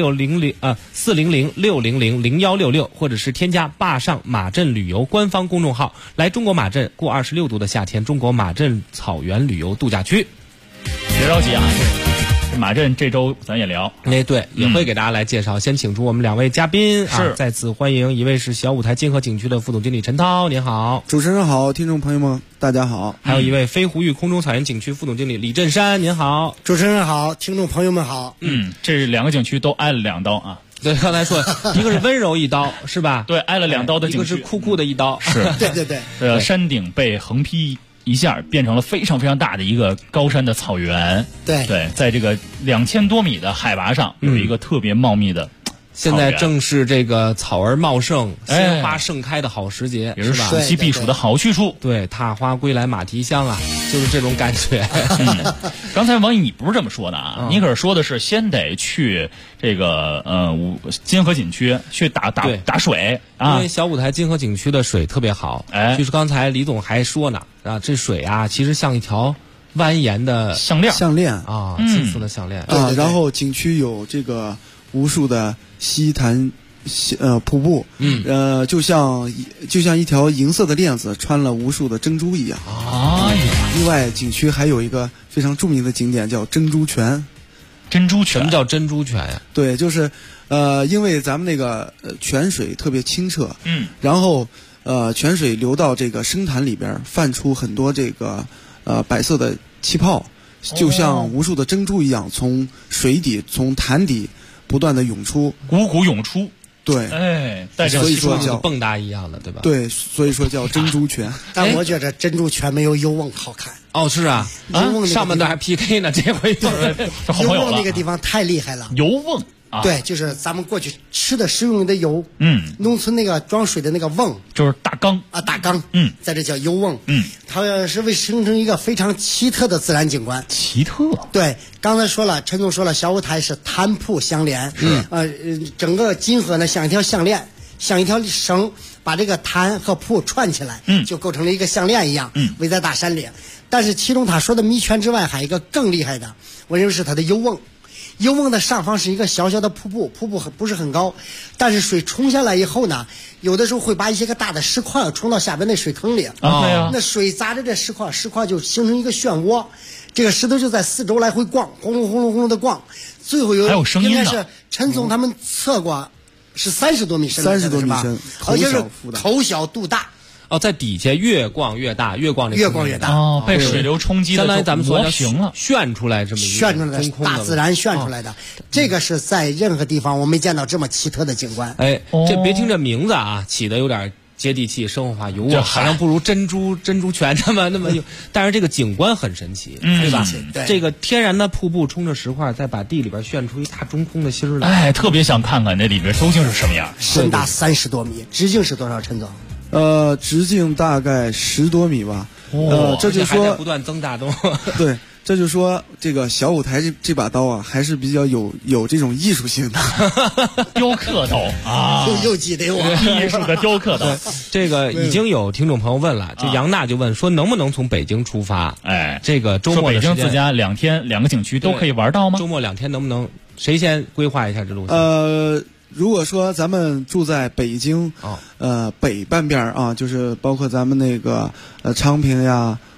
400-600-0166，或者是添加坝上马镇旅游官方公众号，来中国马镇过26度的夏天，中国马镇草原旅游度假区。 别着急啊。马镇这周咱也聊， 对，也会给大家来介绍。先请出我们两位嘉宾啊，再次欢迎一位是小舞台金河景区的副总经理陈涛，您好。 主持人好，听众朋友们大家好。 还有一位飞狐峪空中草原景区副总经理李振山，您好。 主持人好，听众朋友们好。 这两个景区都挨了2刀啊。 对，刚才说一个是温柔一刀是吧？ 对，挨了2刀的景区， 一个是酷酷的一刀。 是， 对。 山顶被横劈一下变成了非常非常大的一个高山的草原。对，在这个2000多米的海拔上有一个特别茂密的现在正是这个草儿茂盛、鲜花盛开的好时节， 也是暑期避暑的好去处。 对，踏花归来马蹄香啊，就是这种感觉。 刚才王毅你不是这么说的啊，你可是说的是先得去这个金河景区去打水啊， 因为小舞台金河景区的水特别好。就是刚才李总还说呢啊，这水啊其实像一条蜿蜒的项链啊，金色的项链啊。然后景区有这个无数的溪潭瀑布，就像一条银色的链子穿了无数的珍珠一样。另外景区还有一个非常著名的景点叫珍珠泉。 什么叫珍珠泉呀？ 对，就是因为咱们那个泉水特别清澈，然后泉水流到这个深潭里边，泛出很多这个白色的气泡，就像无数的珍珠一样，从水底从潭底不断的涌出， 汩汩涌出。 对， 所以说叫蹦跶一样的，对吧？ 对，所以说叫珍珠泉。 但我觉得珍珠泉没有幽瓮好看。 是啊，上半段还 PK 呢，这回幽瓮那个地方太厉害了。 幽瓮对，就是咱们过去吃的食用的油，农村那个装水的那个瓮， 就是大缸啊，大缸，在这叫幽瓮，它是为形成一个非常奇特的自然景观。 奇特？ 对，刚才说了，陈总说了，小舞台是潭瀑相连，整个金河呢像一条项链，像一条绳，把这个潭和瀑串起来，就构成了一个项链一样，围在大山里。但是其中他说的迷泉之外，还有一个更厉害的，我认为是它的幽瓮。幽瓮的上方是一个小小的瀑布，瀑布不是很高，但是水冲下来以后呢，有的时候会把一些个大的石块冲到下边的水坑里，那水砸着这石块，石块就形成一个漩涡，这个石头就在四周来回晃，轰隆轰隆轰隆的晃，最后还有声音呢。 应该是陈总他们测过，是30多米深 ，30多米深， 而且是头小肚大。 在底下越逛越大，越逛越大被水流冲击的， 相当于咱们说模型了， 炫出来这么一个炫出来的大自然炫出来的，这个是在任何地方我没见到这么奇特的景观。 这别听这名字啊，起的有点接地气、生活化、油啊，好像不如珍珠泉那么有，但是这个景观很神奇，对吧？这个天然的瀑布冲着石块，再把地里边炫出一大中空的心儿来，特别想看看那里边究竟是什么样。 深达30多米，直径是多少，陈总？ 直径大概10多米吧。这就说还在不断增大中。 对，这就说这个小舞台这把刀啊，还是比较有这种艺术性的雕刻刀啊， 又记得我艺术的雕刻刀。 这个已经有听众朋友问了，就杨娜就问说，能不能从北京出发？这个周末的时间， 北京自家2天2个景区都可以玩到吗？ 周末2天能不能？谁先规划一下这路线？ 如果说咱们住在北京，北半边啊，就是包括咱们那个昌平呀，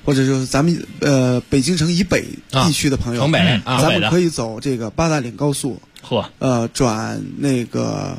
或者就是咱们北京城以北地区的朋友， 城北咱们可以走这个八达岭高速，转那个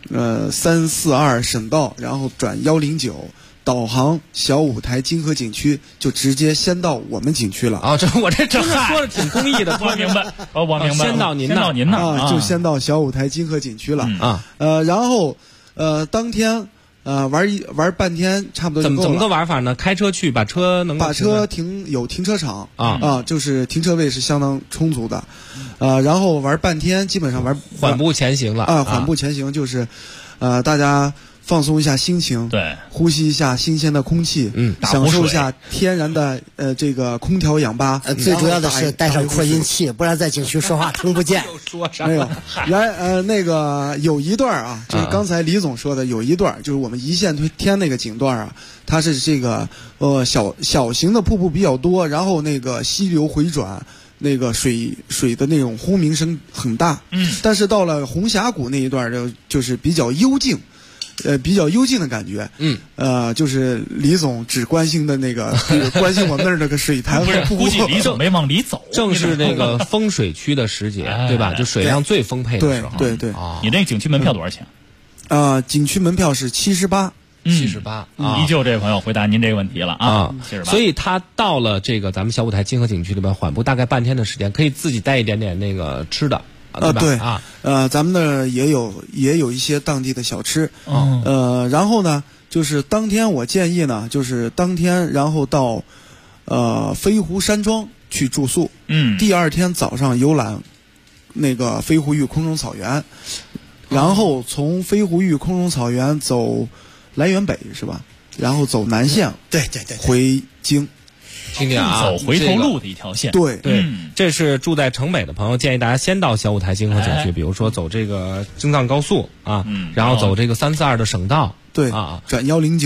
342省道，然后转109。导航小舞台金河景区，就直接先到我们景区了啊！我这说的挺公益的， 我明白，我明白。 先到您那啊，就先到小舞台金河景区了啊。然后当天玩半天，差不多就够了。 怎么个玩法呢？开车去，把车有停车场就是停车位是相当充足的，然后玩半天，基本上缓步前行了啊。缓步前行就是大家放松一下心情， 对， 呼吸一下新鲜的空气，享受一下天然的这个空调氧吧。 最主要的是带上扩音器，不然在景区说话听不见。 没有，那个有一段啊，就是刚才李总说的有一段，就是我们一线天那个景段啊，它是这个小型的瀑布比较多，然后那个溪流回转。那个水的那种轰鸣声很大，但是到了红峡谷那一段就是比较幽静，比较幽静的感觉，就是李总只关心的那个关心我们那儿那个水潭和瀑布， 估计李总没往里走， 正是那个风水区的时节，对吧？就水量最丰沛的时候。 对， 你那个景区门票多少钱？ 景区门票是78。 依旧这位朋友回答您这个问题了啊，78。 所以他到了这个咱们小舞台金河景区里边缓步大概半天的时间，可以自己带一点点那个吃的，对吧？ 对咱们那儿也有一些当地的小吃，然后呢，就是当天我建议呢，就是当天然后到飞湖山庄去住宿，第二天早上游览那个飞湖峪空中草原，然后从飞湖峪空中草原走来源北是吧？然后走南线， 对， 回京。 听听啊， 走回头路的一条线。 对， 这是住在城北的朋友建议大家先到小舞台金河景区，比如说走这个京藏高速啊，然后走这个342的省道， 对啊， 转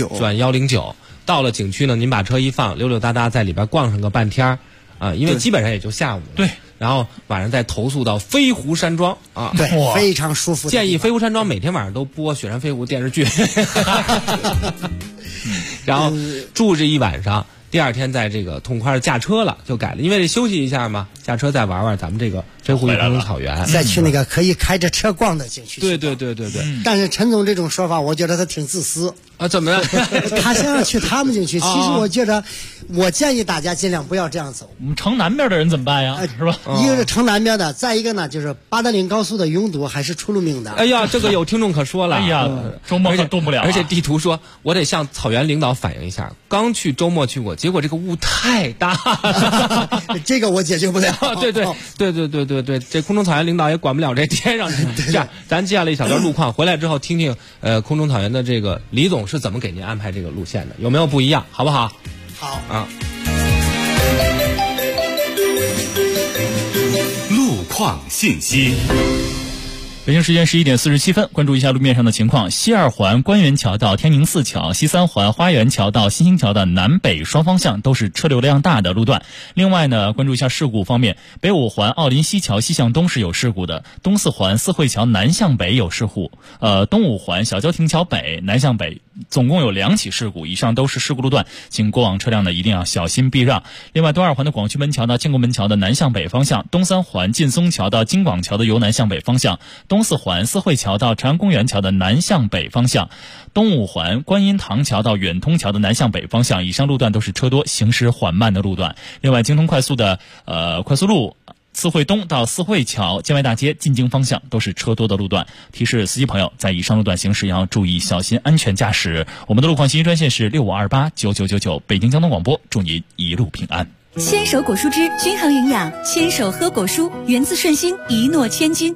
109， 到了景区呢，您把车一放，溜溜达达在里边逛上个半天啊，因为基本上也就下午了。 对。 然后晚上再投宿到飞湖山庄啊， 对，非常舒服。 建议飞湖山庄每天晚上都播《雪山飞湖》电视剧，然后住这一晚上，第二天在这个痛快驾车了，就改了，因为得休息一下嘛，驾车再玩玩咱们这个飞湖峪空中草原， 再去那个可以开着车逛的景区。 对。 但是陈总这种说法，我觉得他挺自私啊。怎么样？ 他想要去他们景区，其实我觉得，我建议大家尽量不要这样走。 我们城南边的人怎么办呀？是吧？ 一个是城南边的，再一个呢，就是八达岭高速的拥堵还是出了名的。 哎呀，这个有听众可说了。 哎呀，周末可动不了。 而且地图说，我得向草原领导反映一下，刚去周末去过，结果这个雾太大了， 这个我解决不了。 对，这空中草原领导也管不了这天上。这样，咱接下来一小段路况，回来之后听听空中草原的这个李总是怎么给您安排这个路线的，有没有不一样，好不好？ 好啊。 路况信息。 北京时间11点47分，关注一下路面上的情况。西二环官园桥到天宁寺桥，西三环花园桥到新兴桥的南北双方向都是车流量大的路段。另外呢，关注一下事故方面，北五环奥林西桥西向东是有事故的，东四环四惠桥南向北有事故，东五环小郊亭桥北南向北总共有2起事故，以上都是事故路段，请过往车辆呢一定要小心避让。另外，东二环的广渠门桥到建国门桥的南向北方向，东三环劲松桥到京广桥的由南向北方向，东四环四惠桥到长安公园桥的南向北方向，东五环观音堂桥到远通桥的南向北方向，以上路段都是车多行驶缓慢的路段。另外，京通快速的快速路四惠东到四惠桥建外大街进京方向都是车多的路段，提示司机朋友在以上路段行驶要注意小心安全驾驶。我们的路况信息专线是65289999，北京交通广播，祝您一路平安。 牵手果蔬汁均衡营养，牵手喝果蔬，源自顺心，一诺千金。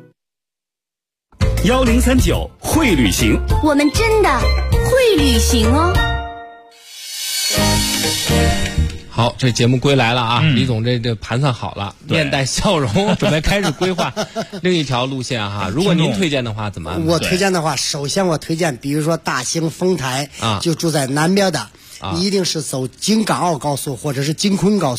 1039会旅行， 我们真的会旅行哦。 好，这节目归来了啊！李总这盘算好了，面带笑容，准备开始规划另一条路线哈。如果您推荐的话，怎么安排？ 我推荐的话，首先我推荐，比如说大兴丰台就住在南边的，你一定是走京港澳高速或者是京昆高速。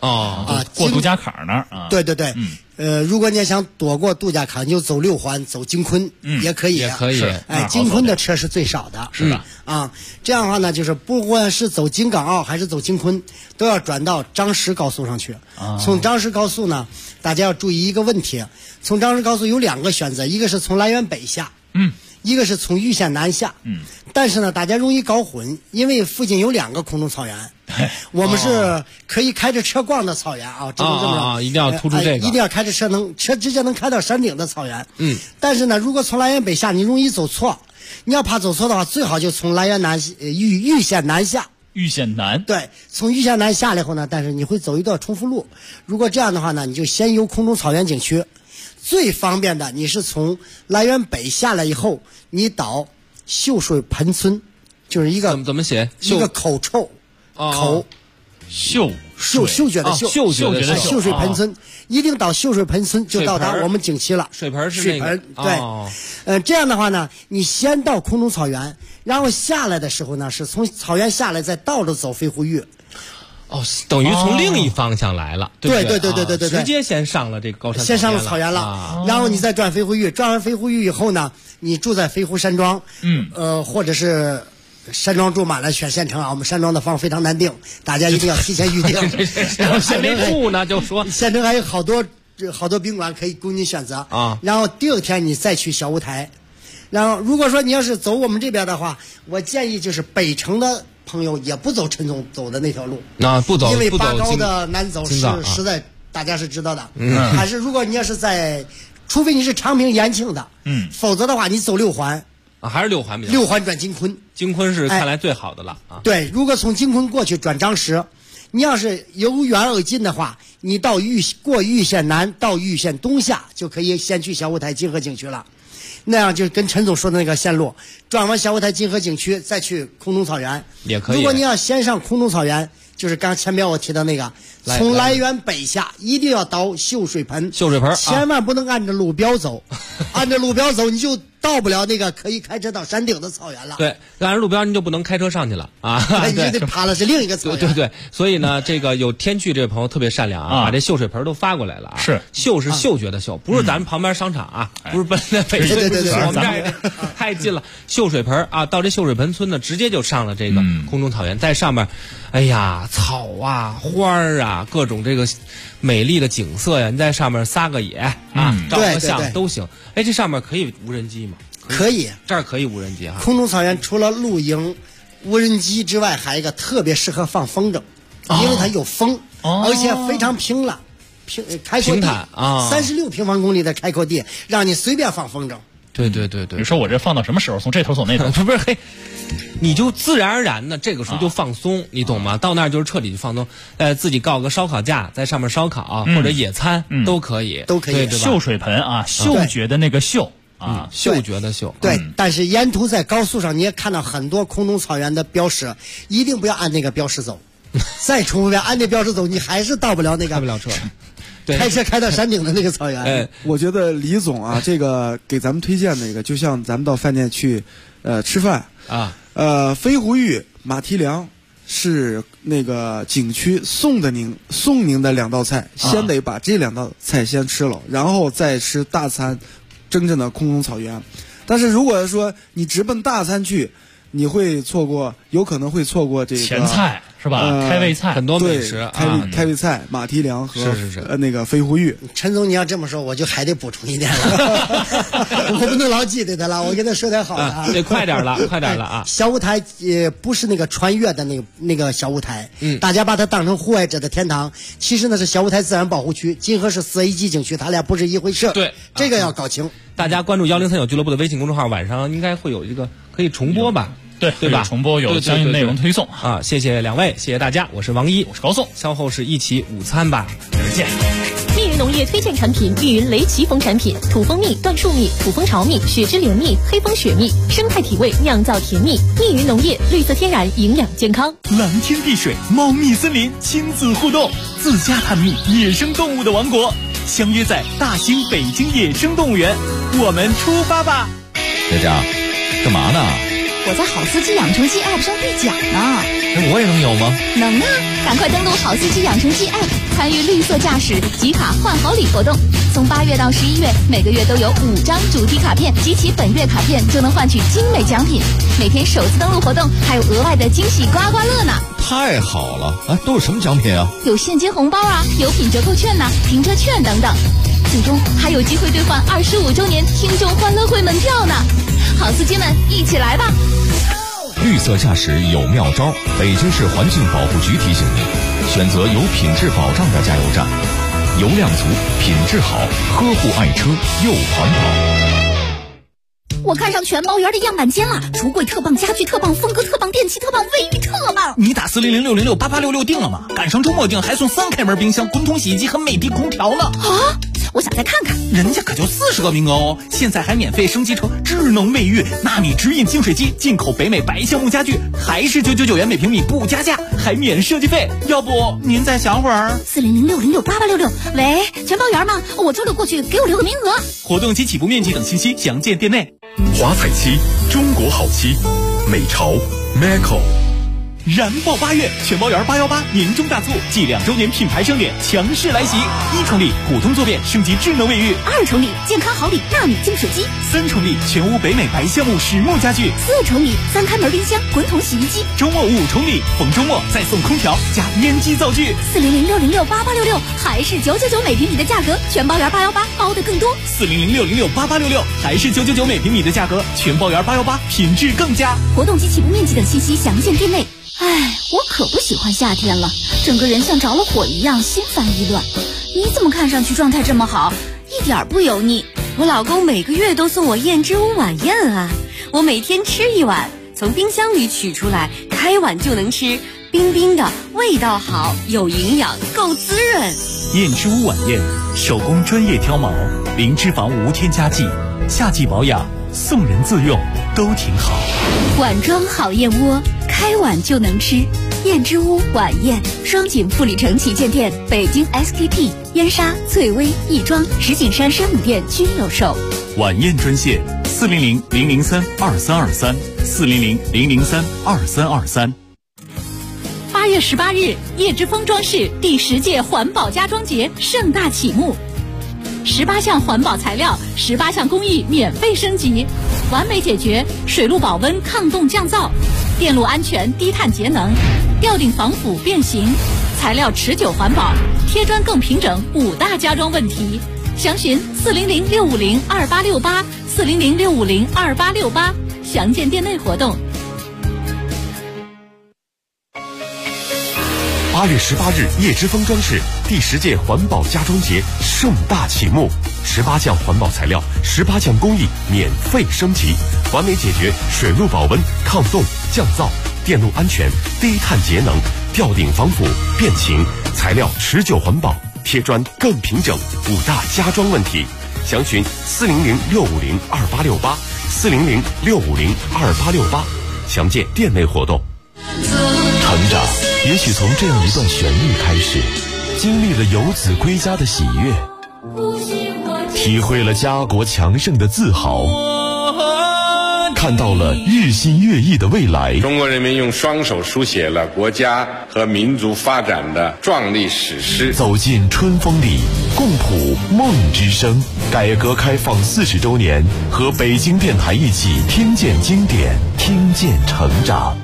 过度假坎那儿啊。 对对对，如果你要想躲过度假坎，你就走6环，走京昆也可以， 也可以。 京昆的车是最少的， 是的这样的话呢，就是不管是走京港澳还是走京昆，都要转到张石高速上去。从张石高速呢，大家要注意一个问题，从张石高速有2个选择，一个是从涞源北下，一个是从玉县南下，但是呢，大家容易搞混，因为附近有2个空中草原，我们是可以开着车逛的草原啊，这么说， 一定要突出这个， 一定要开着车直接能开到山顶的草原。但是呢，如果从涞源北下，你容易走错，你要怕走错的话，最好就从涞源南玉县南下。 玉县南， 对，从玉县南下来后呢，但是你会走一段重复路。如果这样的话呢，你就先游空中草原景区。最方便的，你是从涞源北下来以后，你到秀水盆村，就是一个怎么写？ 一个口臭，口嗅觉的嗅水盆村，一定到秀水盆村就到达我们景区了。 水盆是水盆，对，这样的话呢，你先到空中草原，然后下来的时候呢，是从草原下来再倒着走飞狐峪。 等于从另一方向来了， 对， 直接先上了这个高山， 先上了草原了，然后你再转飞狐峪，转完飞狐峪以后呢，你住在飞狐山庄，或者是山庄住满了选县城啊，我们山庄的房非常难订，大家一定要提前预定。 然后还没住呢，就说县城还有好多宾馆可以供你选择啊。 然后第2天你再去小乌台，然后如果说你要是走我们这边的话，我建议就是北城的朋友也不走陈总走的那条路， 不走， 因为八高的难走是实在大家是知道的。还是如果你要是除非你是长平延庆的，否则的话你走6环还是6环比较 6环转京昆， 京昆是看来最好的了啊。 对，如果从京昆过去转张石，你要是由远而近的话，你过玉县南到玉县东下，就可以先去小乌台金河景区了。那样就跟陈总说的那个线路，转完小乌台金河景区，再去空中草原也可以。 如果你要先上空中草原，就是刚前边我提的那个，从涞源北下，一定要到秀水盆，千万不能按着路标走，按着路标走你就到不了那个可以开车到山顶的草原了。 对，按着路标你就不能开车上去了啊， 你就得爬了是另一个草原。 对，所以呢，这个有天趣这位朋友特别善良啊，把这秀水盆都发过来了啊。 是嗅觉的嗅，不是咱们旁边商场啊，不是奔那北京， 对， 我们这儿太近了。秀水盆啊，到这秀水盆村呢，直接就上了这个空中草原，在上面，哎呀，草啊、花儿啊，各种这个美丽的景色呀，你在上面撒个野啊，照个相都行。哎，这上面可以无人机吗？ 可以， 这儿可以无人机啊。 空中草原除了露营、无人机之外，还有一个特别适合放风筝，因为它有风，而且非常平了，开阔地啊，36平方公里的开阔地，让你随便放风筝。 对。 你说我这放到什么时候？从这头走那头？ 不是嘿。你就自然而然的这个时候就放松，你懂吗？到那儿就是彻底就放松，自己搞个烧烤架，在上面烧烤或者野餐都可以，对。 秀水盆啊，嗅觉的那个嗅啊， 嗅觉的嗅。 对，但是沿途在高速上你也看到很多空中草原的标识，一定不要按那个标识走。再重复一遍，按那标识走，你还是到不了那个， 开不了车。 开车开到山顶的那个草原。 我觉得李总啊，这个给咱们推荐那个，就像咱们到饭店去吃饭啊。 飞狐峪、马蹄梁是那个景区送您的2道菜，先得把这2道菜先吃了，然后再吃大餐，真正的空中草原。但是如果说你直奔大餐去，你会有可能会错过这个前菜是吧？开胃菜很多美食， 开胃菜、马蹄梁和那个飞狐峪。 陈总，你要这么说，我就还得补充一点了，我不能老记得他了，我给他说点好的啊。 对，快点了啊！ 小乌台不是那个穿越的那个小乌台，大家把它当成户外者的天堂，其实那是小乌台自然保护区，金河是4A级景区，它俩不是一回事。 对， 这个要搞清。 大家关注1039俱乐部的微信公众号，晚上应该会有一个可以重播吧？对吧？ 重播有相应内容推送啊！谢谢2位，谢谢大家，我是王一， 我是高颂， 稍后是一起午餐吧， 再见。 密云农业推荐产品：密云雷奇蜂产品，土蜂蜜、椴树蜜、土蜂巢蜜、雪之莲蜜、黑蜂雪蜜，生态体味，酿造甜蜜。密云农业，绿色天然，营养健康。 蓝天碧水，茂密森林，亲子互动，自家探秘野生动物的王国，相约在大兴北京野生动物园，我们出发吧！ 学长，干嘛呢？ 我在好司机养成记 App 上兑奖呢。 我也能有吗？ 能啊！赶快登录好司机养成记 App。 参与绿色驾驶集卡换好礼活动。从8月到11月，每个月都有5张主题卡片，集齐本月卡片就能换取精美奖品。每天首次登录活动还有额外的惊喜刮刮乐呢！ 太好了！哎，都有什么奖品啊？ 有现金红包啊，有品折扣券呐、停车券等等。最终还有机会兑换25周年听众欢乐会门票呢！好司机们，一起来吧！ 绿色驾驶有妙招，北京市环境保护局提醒您：选择有品质保障的加油站，油量足，品质好，呵护爱车又环保。 我看上全包园的样板间了，橱柜特棒，家具特棒，风格特棒，电器特棒，卫浴特棒。 你打400668866订了吗？赶上周末订还送3开门冰箱、滚筒洗衣机和美的空调呢。 啊！我想再看看， 人家可就40个名额哦！现在还免费升级成智能卫浴、纳米直饮净水机，进口北美白橡木家具，还是999元每平米不加价，还免设计费。要不您再想会儿 ？400668866，喂，全包园吗？我周六过去，给我留个名额。 活动及起步面积等信息详见店内。 华彩漆，中国好漆，美潮 Maco。 燃爆8月，全包园818年终大促，继2周年品牌盛典强势来袭！1重礼普通坐便升级智能卫浴 ，2重礼健康好礼纳米净水机 ，3重礼全屋北美白橡木实木家具 ，4重礼3开门冰箱、滚筒洗衣机。 周末5重礼，逢周末再送空调加烟机灶具。 400668866，还是999每平米的价格，全包园818包的更多。 400668866，还是999每平米的价格，全包园818品质更佳。 活动及起步面积等信息详见店内。哎，我可不喜欢夏天了，整个人像着了火一样，心烦意乱。你怎么看上去状态这么好，一点不油腻？ 我老公每个月都送我燕之屋晚宴啊，我每天吃1碗，从冰箱里取出来，开碗就能吃，冰冰的，味道好，有营养，够滋润。 燕之屋晚宴，手工专业挑毛，零脂肪无添加剂，夏季保养，送人自用都挺好。 碗装好燕窝，开碗就能吃。燕之屋晚宴，双井富里城旗舰店、北京 SKP、燕莎、翠微、亦庄、石景山山姆店均有售。 晚宴专线400-003-2323，400-003-2323。 8月18日，叶之峰装饰第10届环保家装节盛大启幕。18项环保材料，18项工艺免费升级，完美解决水路保温、抗冻降噪、电路安全、低碳节能、吊顶防腐变形、材料持久环保、贴砖更平整5大家装问题。详询400-650-2868，400-650-2868，详见店内活动。 8月18日，叶之峰装饰第10届环保家装节盛大启幕，18项环保材料，18项工艺免费升级，完美解决水路保温、抗冻、降噪、电路安全、低碳节能、吊顶防腐、变形、材料持久环保、贴砖更平整5大家装问题。详询400-650-2868，400-650-2868，详见店内活动。成长也许从这样一段旋律开始，经历了游子归家的喜悦，体会了家国强盛的自豪，看到了日新月异的未来。 中国人民用双手书写了国家和民族发展的壮丽史诗。 走进春风里，共谱梦之声。改革开放40周年，和北京电台一起听见经典，听见成长。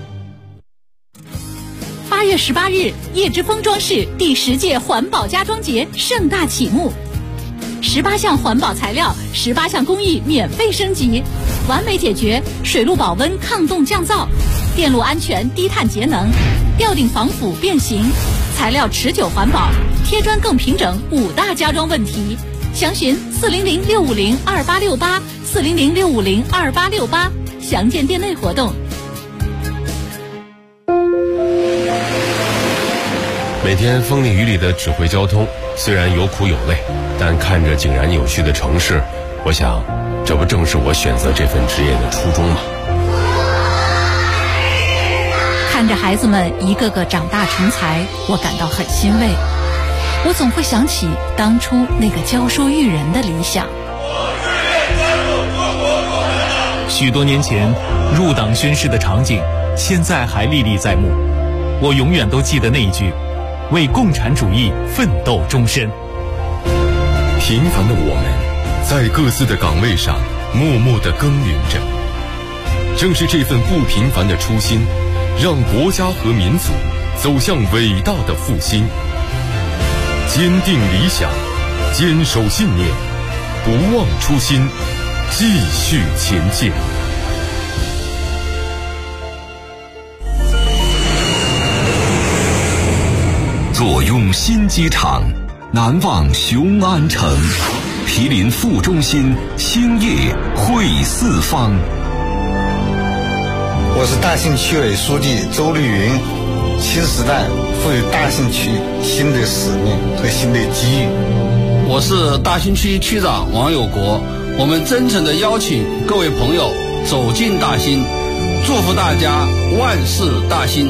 8月18日，叶之峰装饰第10届环保家装节盛大启幕。18项环保材料，18项工艺免费升级，完美解决水路保温、抗冻降噪、电路安全、低碳节能、吊顶防腐变形、材料持久环保、贴砖更平整5大家装问题。详询400-650-2868，400-650-2868，详见店内活动。 每天风里雨里的指挥交通，虽然有苦有累，但看着井然有序的城市，我想这不正是我选择这份职业的初衷吗？ 看着孩子们一个个长大成才，我感到很欣慰。我总会想起当初那个教书育人的理想。 许多年前入党宣誓的场景，现在还历历在目。我永远都记得那一句： 为共产主义奋斗终身。 平凡的我们，在各自的岗位上默默地耕耘着。正是这份不平凡的初心，让国家和民族走向伟大的复兴。坚定理想，坚守信念，不忘初心，继续前进。 坐拥新机场，难忘雄安城，毗邻副中心，兴业汇四方。 我是大兴区委书记周绿云。新时代赋予大兴区新的使命和新的机遇。 我是大兴区区长王有国。我们真诚地邀请各位朋友走进大兴，祝福大家万事大兴。